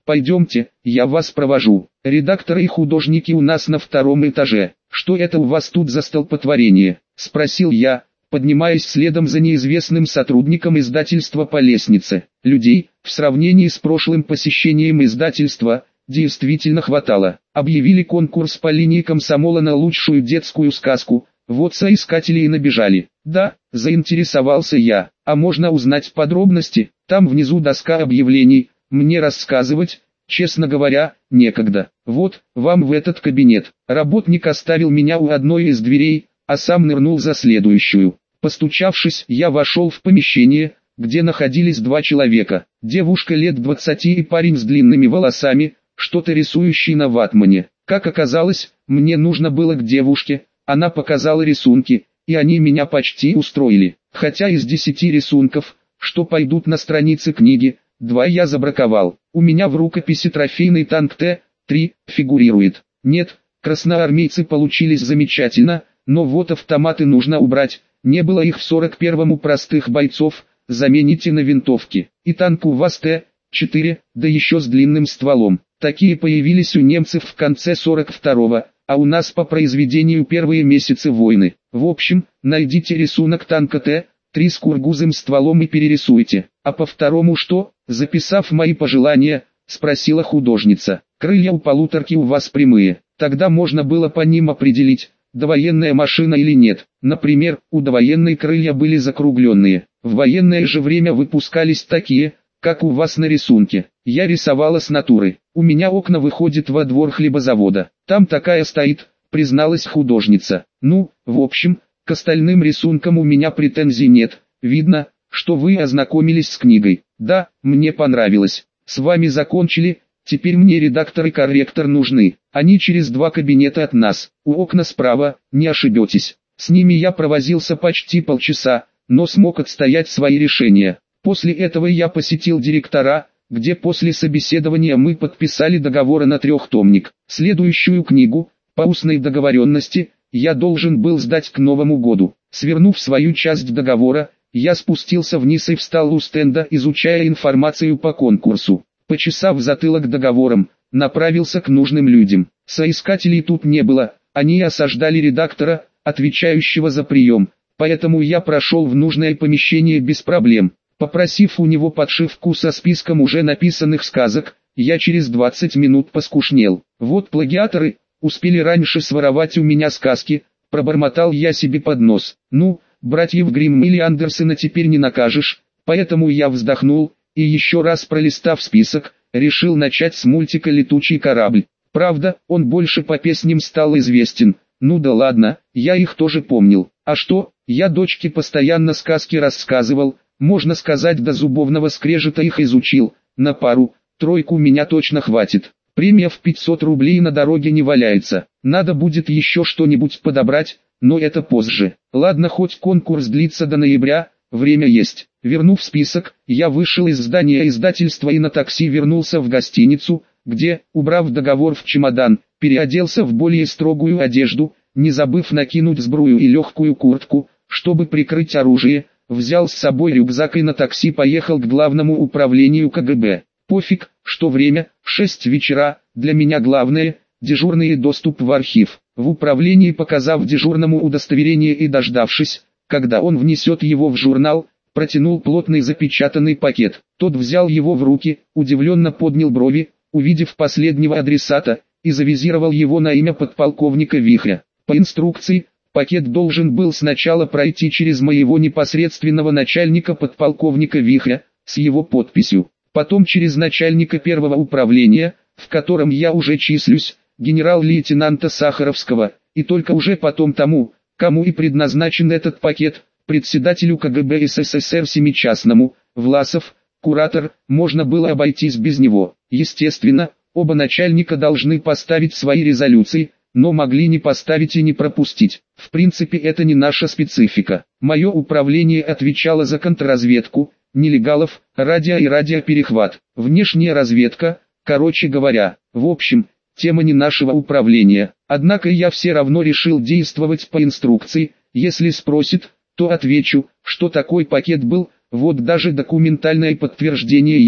Пойдемте, я вас провожу. Редакторы и художники у нас на втором этаже. Что это у вас тут за столпотворение? Спросил я, поднимаясь следом за неизвестным сотрудником издательства по лестнице. Людей, в сравнении с прошлым посещением издательства, действительно хватало. Объявили конкурс по линии комсомола на лучшую детскую сказку. Вот соискатели и набежали. Да, заинтересовался я. А можно узнать подробности? Там внизу доска объявлений. Мне рассказывать, честно говоря, некогда. Вот, вам в этот кабинет. Работник оставил меня у одной из дверей, а сам нырнул за следующую. Постучавшись, я вошел в помещение, где находились два человека. Девушка лет двадцати и парень с длинными волосами, что-то рисующий на ватмане. Как оказалось, мне нужно было к девушке, она показала рисунки, и они меня почти устроили. Хотя из десяти рисунков, что пойдут на страницы книги, два я забраковал. У меня в рукописи трофейный танк Т три фигурирует. Нет, красноармейцы получились замечательно, но вот автоматы нужно убрать, не было их в сорок первом у простых бойцов, замените на винтовки. И танк у вас Т четыре, да еще с длинным стволом. Такие появились у немцев в конце сорок второго, а у нас по произведению первые месяцы войны. В общем, найдите рисунок танка Т три с кургузым стволом и перерисуйте. А по второму что? Записав мои пожелания, спросила художница. Крылья у полуторки у вас прямые. Тогда можно было по ним определить, довоенная машина или нет. Например, у довоенной крылья были закругленные. В военное же время выпускались такие, как у вас на рисунке. Я рисовала с натуры. У меня окна выходят во двор хлебозавода. Там такая стоит, призналась художница. Ну, в общем, к остальным рисункам у меня претензий нет. Видно, что вы ознакомились с книгой. Да, мне понравилось. С вами закончили, теперь мне редактор и корректор нужны. Они через два кабинета от нас. У окна справа, не ошибетесь. С ними я провозился почти полчаса, но смог отстоять свои решения. После этого я посетил директора, где после собеседования мы подписали договор на трехтомник. Следующую книгу, по устной договоренности, я должен был сдать к Новому году. Свернув свою часть договора, я спустился вниз и встал у стенда, изучая информацию по конкурсу. Почесав затылок договором, направился к нужным людям. Соискателей тут не было, они осаждали редактора, отвечающего за прием, поэтому я прошел в нужное помещение без проблем. Попросив у него подшивку со списком уже написанных сказок, я через двадцать минут поскушнел. Вот плагиаторы, успели раньше своровать у меня сказки, пробормотал я себе под нос. Ну, братьев Гримм или Андерсена теперь не накажешь, поэтому я вздохнул, и еще раз пролистав список, решил начать с мультика «Летучий корабль». Правда, он больше по песням стал известен. Ну да ладно, я их тоже помнил. А что, я дочке постоянно сказки рассказывал, можно сказать, до зубовного скрежета их изучил. На пару, тройку меня точно хватит. Премия в пятьсот рублей на дороге не валяется. Надо будет еще что-нибудь подобрать, но это позже. Ладно, хоть конкурс длится до ноября, время есть. Вернув список, я вышел из здания издательства и на такси вернулся в гостиницу, где, убрав договор в чемодан, переоделся в более строгую одежду, не забыв накинуть сбрую и легкую куртку, чтобы прикрыть оружие, взял с собой рюкзак и на такси поехал к главному управлению ка гэ бэ. Пофиг, что время, шесть вечера, для меня главное – дежурный доступ в архив. В управлении, показав дежурному удостоверение и дождавшись, когда он внесет его в журнал, протянул плотный запечатанный пакет. Тот взял его в руки, удивленно поднял брови, увидев последнего адресата, и завизировал его на имя подполковника Вихря. По инструкции, пакет должен был сначала пройти через моего непосредственного начальника подполковника Вихря, с его подписью, потом через начальника первого управления, в котором я уже числюсь, генерал-лейтенанта Сахаровского, и только уже потом тому, кому и предназначен этот пакет, председателю ка гэ бэ эс эс эс эр семичастному, Власов, куратор, можно было обойтись без него. Естественно, оба начальника должны поставить свои резолюции, но могли не поставить и не пропустить. В принципе, это не наша специфика. Мое управление отвечало за контрразведку, нелегалов, радио и радиоперехват. Внешняя разведка, короче говоря. В общем, тема не нашего управления. Однако я все равно решил действовать по инструкции. Если спросит, то отвечу, что такой пакет был, вот даже документальное подтверждение есть.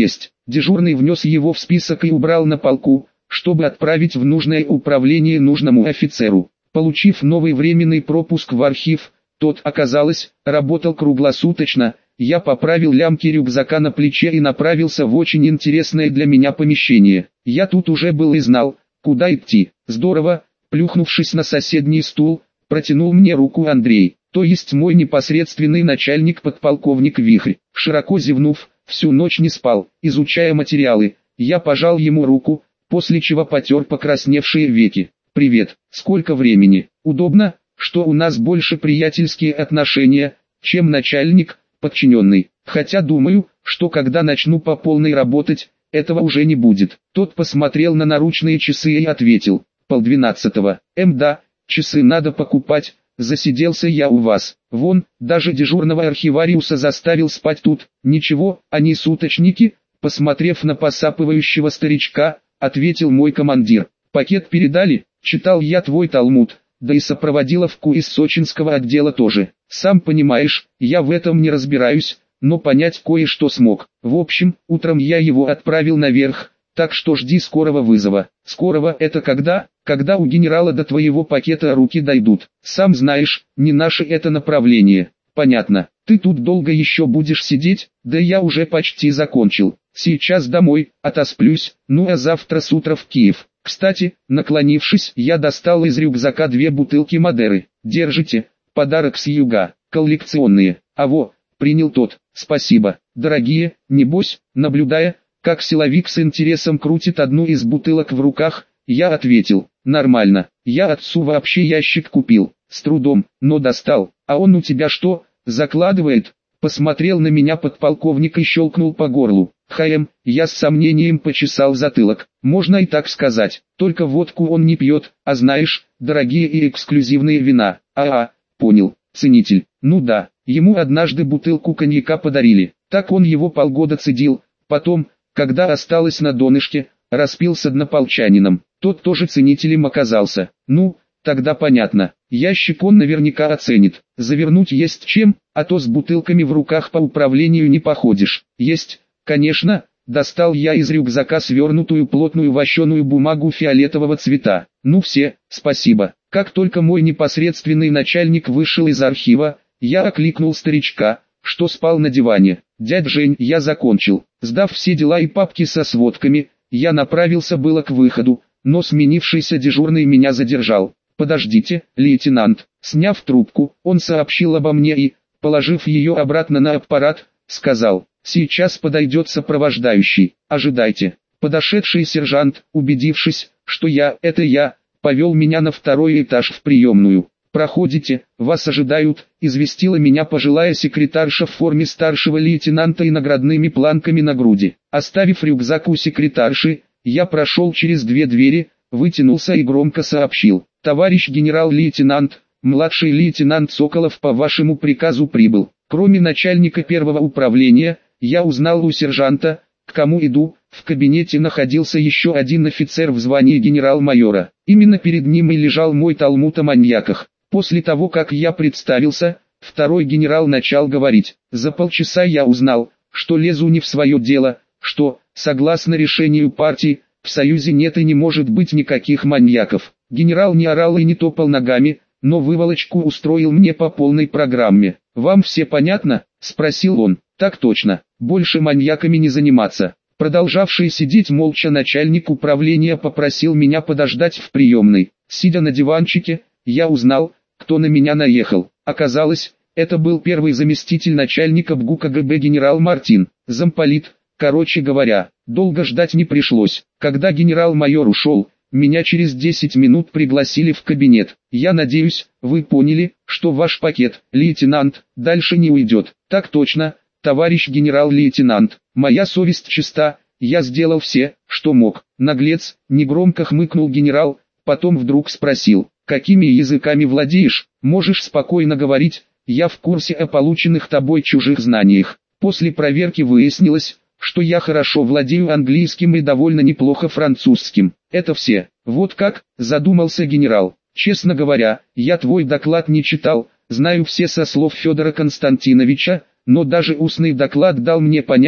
Дежурный внес его в список и убрал на полку, чтобы отправить в нужное управление нужному офицеру. Получив новый временный пропуск в архив, тот, оказалось, работал круглосуточно. Я поправил лямки рюкзака на плече и направился в очень интересное для меня помещение. Я тут уже был и знал, куда идти. Здорово, плюхнувшись на соседний стул, протянул мне руку Андрей, то есть мой непосредственный начальник подполковник Вихрь. Широко зевнув, всю ночь не спал, изучая материалы, я пожал ему руку, после чего потер покрасневшие веки. «Привет, сколько времени? Удобно, что у нас больше приятельские отношения, чем начальник, подчиненный. Хотя думаю, что когда начну по полной работать, этого уже не будет». Тот посмотрел на наручные часы и ответил: полдвенадцатого. Эм да, часы надо покупать, засиделся я у вас. Вон, даже дежурного архивариуса заставил спать тут. Ничего, они суточники, посмотрев на посапывающего старичка, ответил мой командир. Пакет передали? Читал я твой талмуд, да и сопроводиловку из сочинского отдела тоже. Сам понимаешь, я в этом не разбираюсь, но понять кое-что смог. В общем, утром я его отправил наверх, так что жди скорого вызова. Скорого это когда? Когда у генерала до твоего пакета руки дойдут. Сам знаешь, не наше это направление. Понятно. Ты тут долго еще будешь сидеть? Да я уже почти закончил. Сейчас домой, отосплюсь, ну а завтра с утра в Киев. Кстати, наклонившись, я достал из рюкзака две бутылки Мадеры. Держите, подарок с юга, коллекционные. А во, принял тот, спасибо, дорогие, небось, наблюдая, как силовик с интересом крутит одну из бутылок в руках, я ответил: нормально, я отцу вообще ящик купил, с трудом, но достал. А он у тебя что, закладывает? Посмотрел на меня подполковник и щелкнул по горлу. Хаем, я с сомнением почесал затылок. Можно и так сказать, только водку он не пьет, а знаешь, дорогие и эксклюзивные вина. А-а, понял, ценитель. Ну да, ему однажды бутылку коньяка подарили, так он его полгода цедил, потом, когда осталось на донышке, распил с однополчанином. Тот тоже ценителем оказался. Ну, тогда понятно, ящик он наверняка оценит. Завернуть есть чем, а то с бутылками в руках по управлению не походишь. Есть, конечно, достал я из рюкзака свернутую плотную вощеную бумагу фиолетового цвета. Ну все, спасибо. Как только мой непосредственный начальник вышел из архива, я окликнул старичка, что спал на диване. Дядь Жень, я закончил. Сдав все дела и папки со сводками, я направился было к выходу, но сменившийся дежурный меня задержал. «Подождите, лейтенант». Сняв трубку, он сообщил обо мне и, положив ее обратно на аппарат, сказал: «Сейчас подойдет сопровождающий, ожидайте». Подошедший сержант, убедившись, что я, это я, повел меня на второй этаж в приемную. «Проходите, вас ожидают», — известила меня пожилая секретарша в форме старшего лейтенанта и наградными планками на груди. Оставив рюкзак у секретарши, я прошел через две двери, вытянулся и громко сообщил: «Товарищ генерал-лейтенант, младший лейтенант Соколов по вашему приказу прибыл». Кроме начальника первого управления, я узнал у сержанта, к кому иду. В кабинете находился еще один офицер в звании генерал-майора. Именно перед ним и лежал мой талмуд о маньяках. После того, как я представился, второй генерал начал говорить. За полчаса я узнал, что лезу не в свое дело, что, согласно решению партии, в Союзе нет и не может быть никаких маньяков. Генерал не орал и не топал ногами, но выволочку устроил мне по полной программе. «Вам все понятно?» – спросил он. «Так точно, больше маньяками не заниматься». Продолжавший сидеть молча начальник управления попросил меня подождать в приемной. Сидя на диванчике, я узнал, кто на меня наехал. Оказалось, это был первый заместитель начальника БГУ КГБ генерал Мартин, замполит. Короче говоря, долго ждать не пришлось. Когда генерал-майор ушел, меня через десять минут пригласили в кабинет. «Я надеюсь, вы поняли, что ваш пакет, лейтенант, дальше не уйдет». «Так точно, товарищ генерал-лейтенант, моя совесть чиста, я сделал все, что мог». «Наглец», — негромко хмыкнул генерал, потом вдруг спросил: «Какими языками владеешь? Можешь спокойно говорить, я в курсе о полученных тобой чужих знаниях». После проверки выяснилось, что я хорошо владею английским и довольно неплохо французским. «Это все». «Вот как?» – задумался генерал. «Честно говоря, я твой доклад не читал, знаю все со слов Федора Константиновича, но даже устный доклад дал мне понять,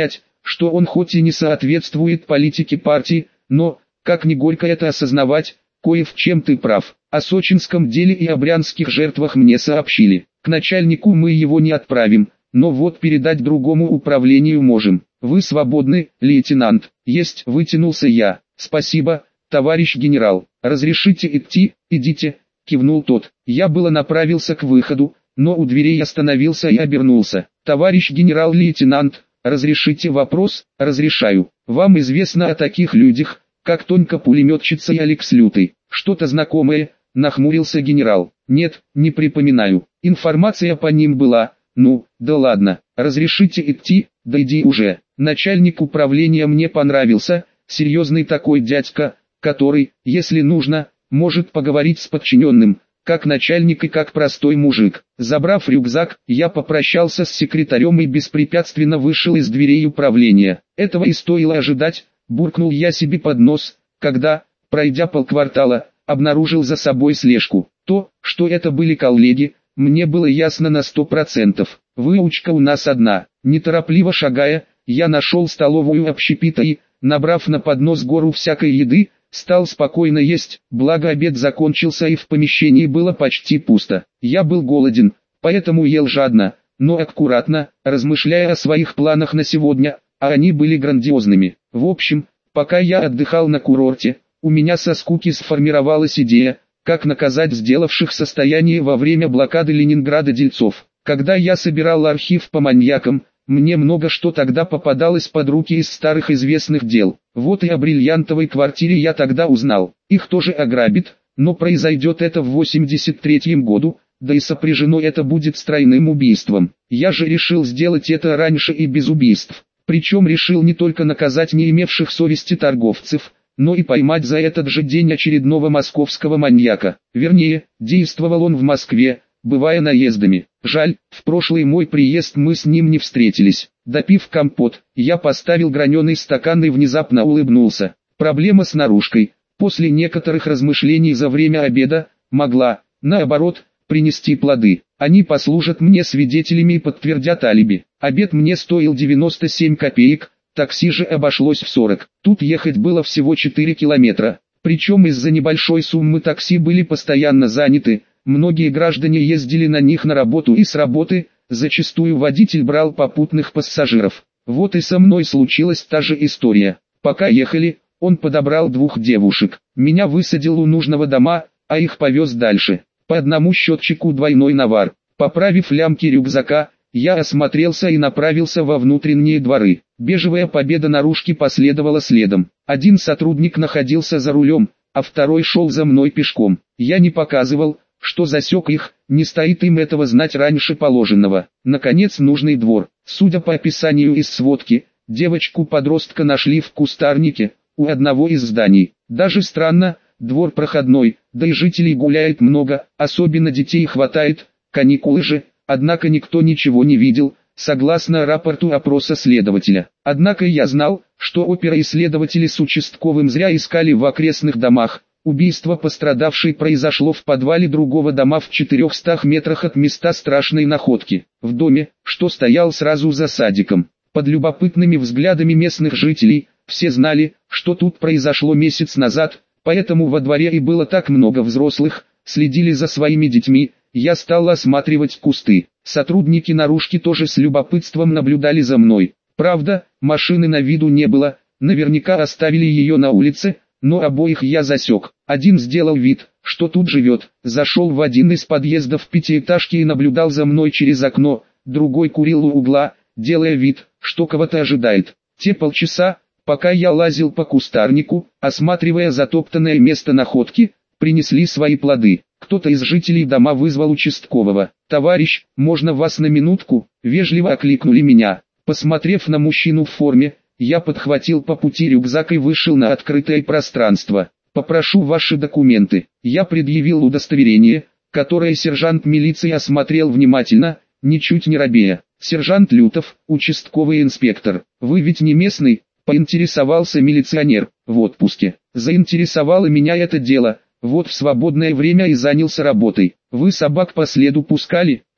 что он хоть и не соответствует политике партии, но, как ни горько это осознавать, кое в чем ты прав. О сочинском деле и о брянских жертвах мне сообщили. К начальнику мы его не отправим, но вот передать другому управлению можем. Вы свободны, лейтенант. Есть, вытянулся я. Спасибо, товарищ генерал. Разрешите идти? Идите, кивнул тот. Я было направился к выходу, но у дверей остановился и обернулся. Товарищ генерал-лейтенант, разрешите вопрос? Разрешаю. Вам известно о таких людях, как Тонька-пулеметчица и Алекс Лютый? Что-то знакомое? Нахмурился генерал. Нет, не припоминаю. Информация по ним была. Ну, да ладно. Разрешите идти? Да иди уже. Начальник управления мне понравился. Серьезный такой дядька, который, если нужно, может поговорить с подчиненным, как начальник и как простой мужик. Забрав рюкзак, я попрощался с секретарем и беспрепятственно вышел из дверей управления. Этого и стоило ожидать, буркнул я себе под нос, когда, пройдя полквартала, обнаружил за собой слежку. То, что это были коллеги, мне было ясно на сто процентов. Выучка у нас одна. Неторопливо шагая, я нашел столовую общепита и, набрав на поднос гору всякой еды, стал спокойно есть, благо обед закончился и в помещении было почти пусто. Я был голоден, поэтому ел жадно, но аккуратно, размышляя о своих планах на сегодня, а они были грандиозными. В общем, пока я отдыхал на курорте, у меня со скуки сформировалась идея, как наказать сделавших состояние во время блокады Ленинграда дельцов. Когда я собирал архив по маньякам, мне много что тогда попадалось под руки из старых известных дел. Вот и о бриллиантовой квартире я тогда узнал. Их тоже ограбит, но произойдет это в восемьдесят третьем году, да и сопряжено это будет с тройным убийством. Я же решил сделать это раньше и без убийств. Причем решил не только наказать не имевших совести торговцев, но и поймать за этот же день очередного московского маньяка. Вернее, действовал он в Москве, бывая наездами. Жаль, в прошлый мой приезд мы с ним не встретились. Допив компот, я поставил граненый стакан и внезапно улыбнулся. Проблема с наружкой, после некоторых размышлений за время обеда, могла, наоборот, принести плоды. Они послужат мне свидетелями и подтвердят алиби. Обед мне стоил девяносто семь копеек, такси же обошлось в сорок. Тут ехать было всего четыре километра. Причем из-за небольшой суммы такси были постоянно заняты. Многие граждане ездили на них на работу и с работы, зачастую водитель брал попутных пассажиров. Вот и со мной случилась та же история. Пока ехали, он подобрал двух девушек. Меня высадил у нужного дома, а их повез дальше. По одному счетчику двойной навар. Поправив лямки рюкзака, я осмотрелся и направился во внутренние дворы. Бежевая победа наружки последовала следом. Один сотрудник находился за рулем, а второй шел за мной пешком. Я не показывал, что засек их, не стоит им этого знать раньше положенного. Наконец нужный двор. Судя по описанию из сводки, девочку-подростка нашли в кустарнике, у одного из зданий. Даже странно, двор проходной, да и жителей гуляет много, особенно детей хватает, каникулы же, однако никто ничего не видел, согласно рапорту опроса следователя. Однако я знал, что опера и следователи с участковым зря искали в окрестных домах. Убийство пострадавшей произошло в подвале другого дома в четырехстах метрах от места страшной находки, в доме, что стоял сразу за садиком. Под любопытными взглядами местных жителей, все знали, что тут произошло месяц назад, поэтому во дворе и было так много взрослых, следили за своими детьми. Я стал осматривать кусты. Сотрудники наружки тоже с любопытством наблюдали за мной. Правда, машины на виду не было, наверняка оставили ее на улице, но обоих я засек. Один сделал вид, что тут живет, зашел в один из подъездов пятиэтажки и наблюдал за мной через окно, другой курил у угла, делая вид, что кого-то ожидает. Те полчаса, пока я лазил по кустарнику, осматривая затоптанное место находки, принесли свои плоды. Кто-то из жителей дома вызвал участкового. «Товарищ, можно вас на минутку?» Вежливо окликнули меня. Посмотрев на мужчину в форме, я подхватил по пути рюкзак и вышел на открытое пространство. «Попрошу ваши документы». Я предъявил удостоверение, которое сержант милиции осмотрел внимательно, ничуть не робея. «Сержант Лютов, участковый инспектор. Вы ведь не местный?» — поинтересовался милиционер. «В отпуске». Заинтересовало меня это дело. Вот в свободное время и занялся работой. «Вы собак по следу пускали?»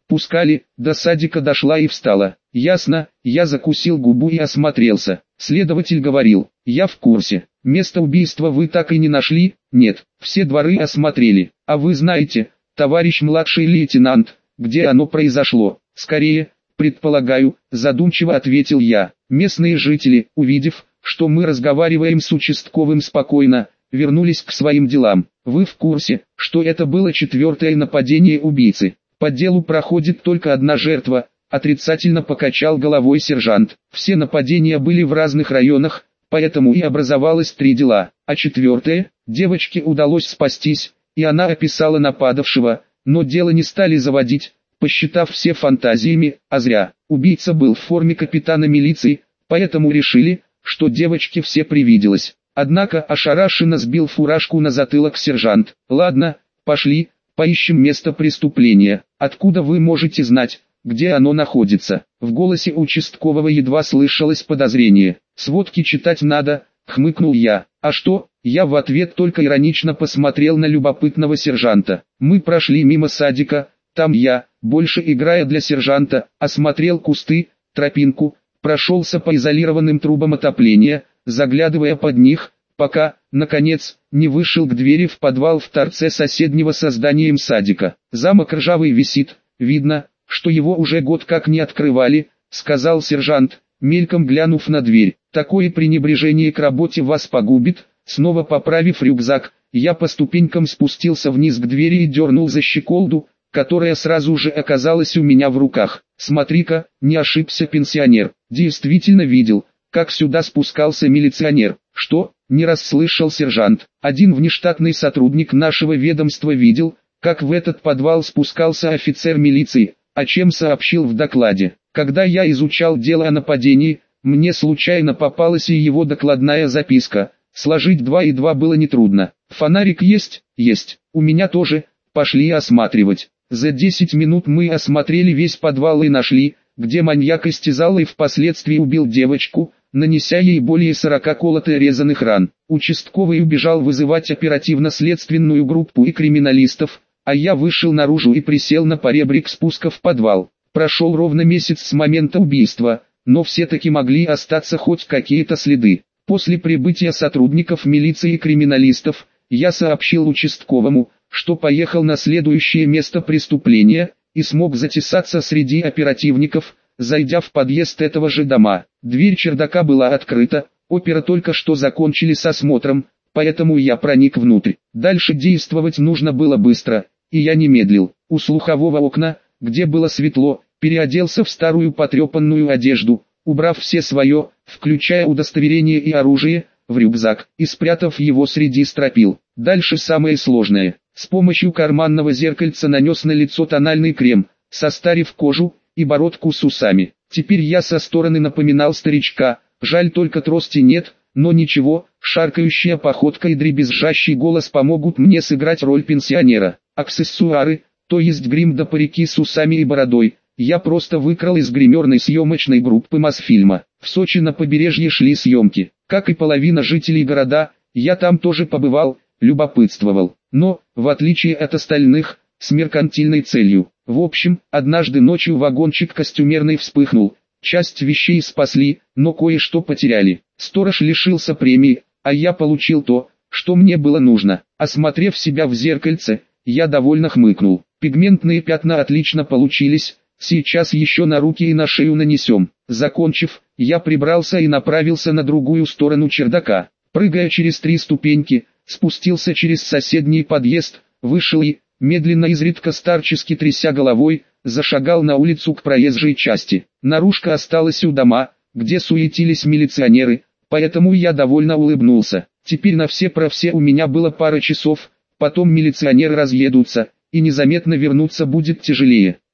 Пускали, до садика дошла и встала. Ясно, я закусил губу и осмотрелся. Следователь говорил, я в курсе. Место убийства вы так и не нашли? Нет, все дворы осмотрели. А вы знаете, товарищ младший лейтенант, где оно произошло? Скорее, предполагаю, задумчиво ответил я. Местные жители, увидев, что мы разговариваем с участковым спокойно, вернулись к своим делам. Вы в курсе, что это было четвертое нападение убийцы? По делу проходит только одна жертва, отрицательно покачал головой сержант. Все нападения были в разных районах, поэтому и образовалось три дела. А четвертое, девочке удалось спастись, и она описала нападавшего, но дело не стали заводить, посчитав все фантазиями, а зря. Убийца был в форме капитана милиции, поэтому решили, что девочке все привиделось. Однако ошарашенно сбил фуражку на затылок сержант. Ладно, пошли, поищем место преступления. Откуда вы можете знать, где оно находится? В голосе участкового едва слышалось подозрение. Сводки читать надо, хмыкнул я. А что? Я в ответ только иронично посмотрел на любопытного сержанта. Мы прошли мимо садика, там я, больше играя для сержанта, осмотрел кусты, тропинку, прошелся по изолированным трубам отопления, заглядывая под них, пока, наконец, не вышел к двери в подвал в торце соседнего со зданием садика. Замок ржавый висит, видно, что его уже год как не открывали, сказал сержант, мельком глянув на дверь. Такое пренебрежение к работе вас погубит. Снова поправив рюкзак, я по ступенькам спустился вниз к двери и дернул за щеколду, которая сразу же оказалась у меня в руках. Смотри-ка, не ошибся пенсионер. Действительно видел, как сюда спускался милиционер. Что? Не расслышал сержант. Один внештатный сотрудник нашего ведомства видел, как в этот подвал спускался офицер милиции, о чем сообщил в докладе. Когда я изучал дело о нападении, мне случайно попалась и его докладная записка. Сложить два и два было нетрудно. Фонарик есть? Есть. У меня тоже. Пошли осматривать. За десять минут мы осмотрели весь подвал и нашли, где маньяк истязал и впоследствии убил девочку, нанеся ей более сорока колото-резаных ран. Участковый убежал вызывать оперативно-следственную группу и криминалистов, а я вышел наружу и присел на поребрик спуска в подвал. Прошел ровно месяц с момента убийства, но все-таки могли остаться хоть какие-то следы. После прибытия сотрудников милиции и криминалистов, я сообщил участковому, что поехал на следующее место преступления, и смог затесаться среди оперативников, зайдя в подъезд этого же дома. Дверь чердака была открыта, опера только что закончили с осмотром, поэтому я проник внутрь. Дальше действовать нужно было быстро, и я не медлил. У слухового окна, где было светло, переоделся в старую потрепанную одежду, убрав все свое, включая удостоверение и оружие, в рюкзак, и спрятав его среди стропил. Дальше самое сложное. С помощью карманного зеркальца нанес на лицо тональный крем, состарив кожу и бородку с усами. Теперь я со стороны напоминал старичка, жаль только трости нет, но ничего, шаркающая походка и дребезжащий голос помогут мне сыграть роль пенсионера. Аксессуары, то есть грим да парики с усами и бородой, я просто выкрал из гримерной съемочной группы Мосфильма. В Сочи на побережье шли съемки, как и половина жителей города, я там тоже побывал, любопытствовал, но, в отличие от остальных, с меркантильной целью. В общем, однажды ночью вагончик костюмерный вспыхнул, часть вещей спасли, но кое-что потеряли. Сторож лишился премии, а я получил то, что мне было нужно. Осмотрев себя в зеркальце, я довольно хмыкнул. Пигментные пятна отлично получились, сейчас еще на руки и на шею нанесем. Закончив, я прибрался и направился на другую сторону чердака. Прыгая через три ступеньки, спустился через соседний подъезд, вышел и, медленно изредка старчески тряся головой, зашагал на улицу к проезжей части. Наружка осталась у дома, где суетились милиционеры, поэтому я довольно улыбнулся. Теперь на все про все у меня было пара часов, потом милиционеры разъедутся, и незаметно вернуться будет тяжелее.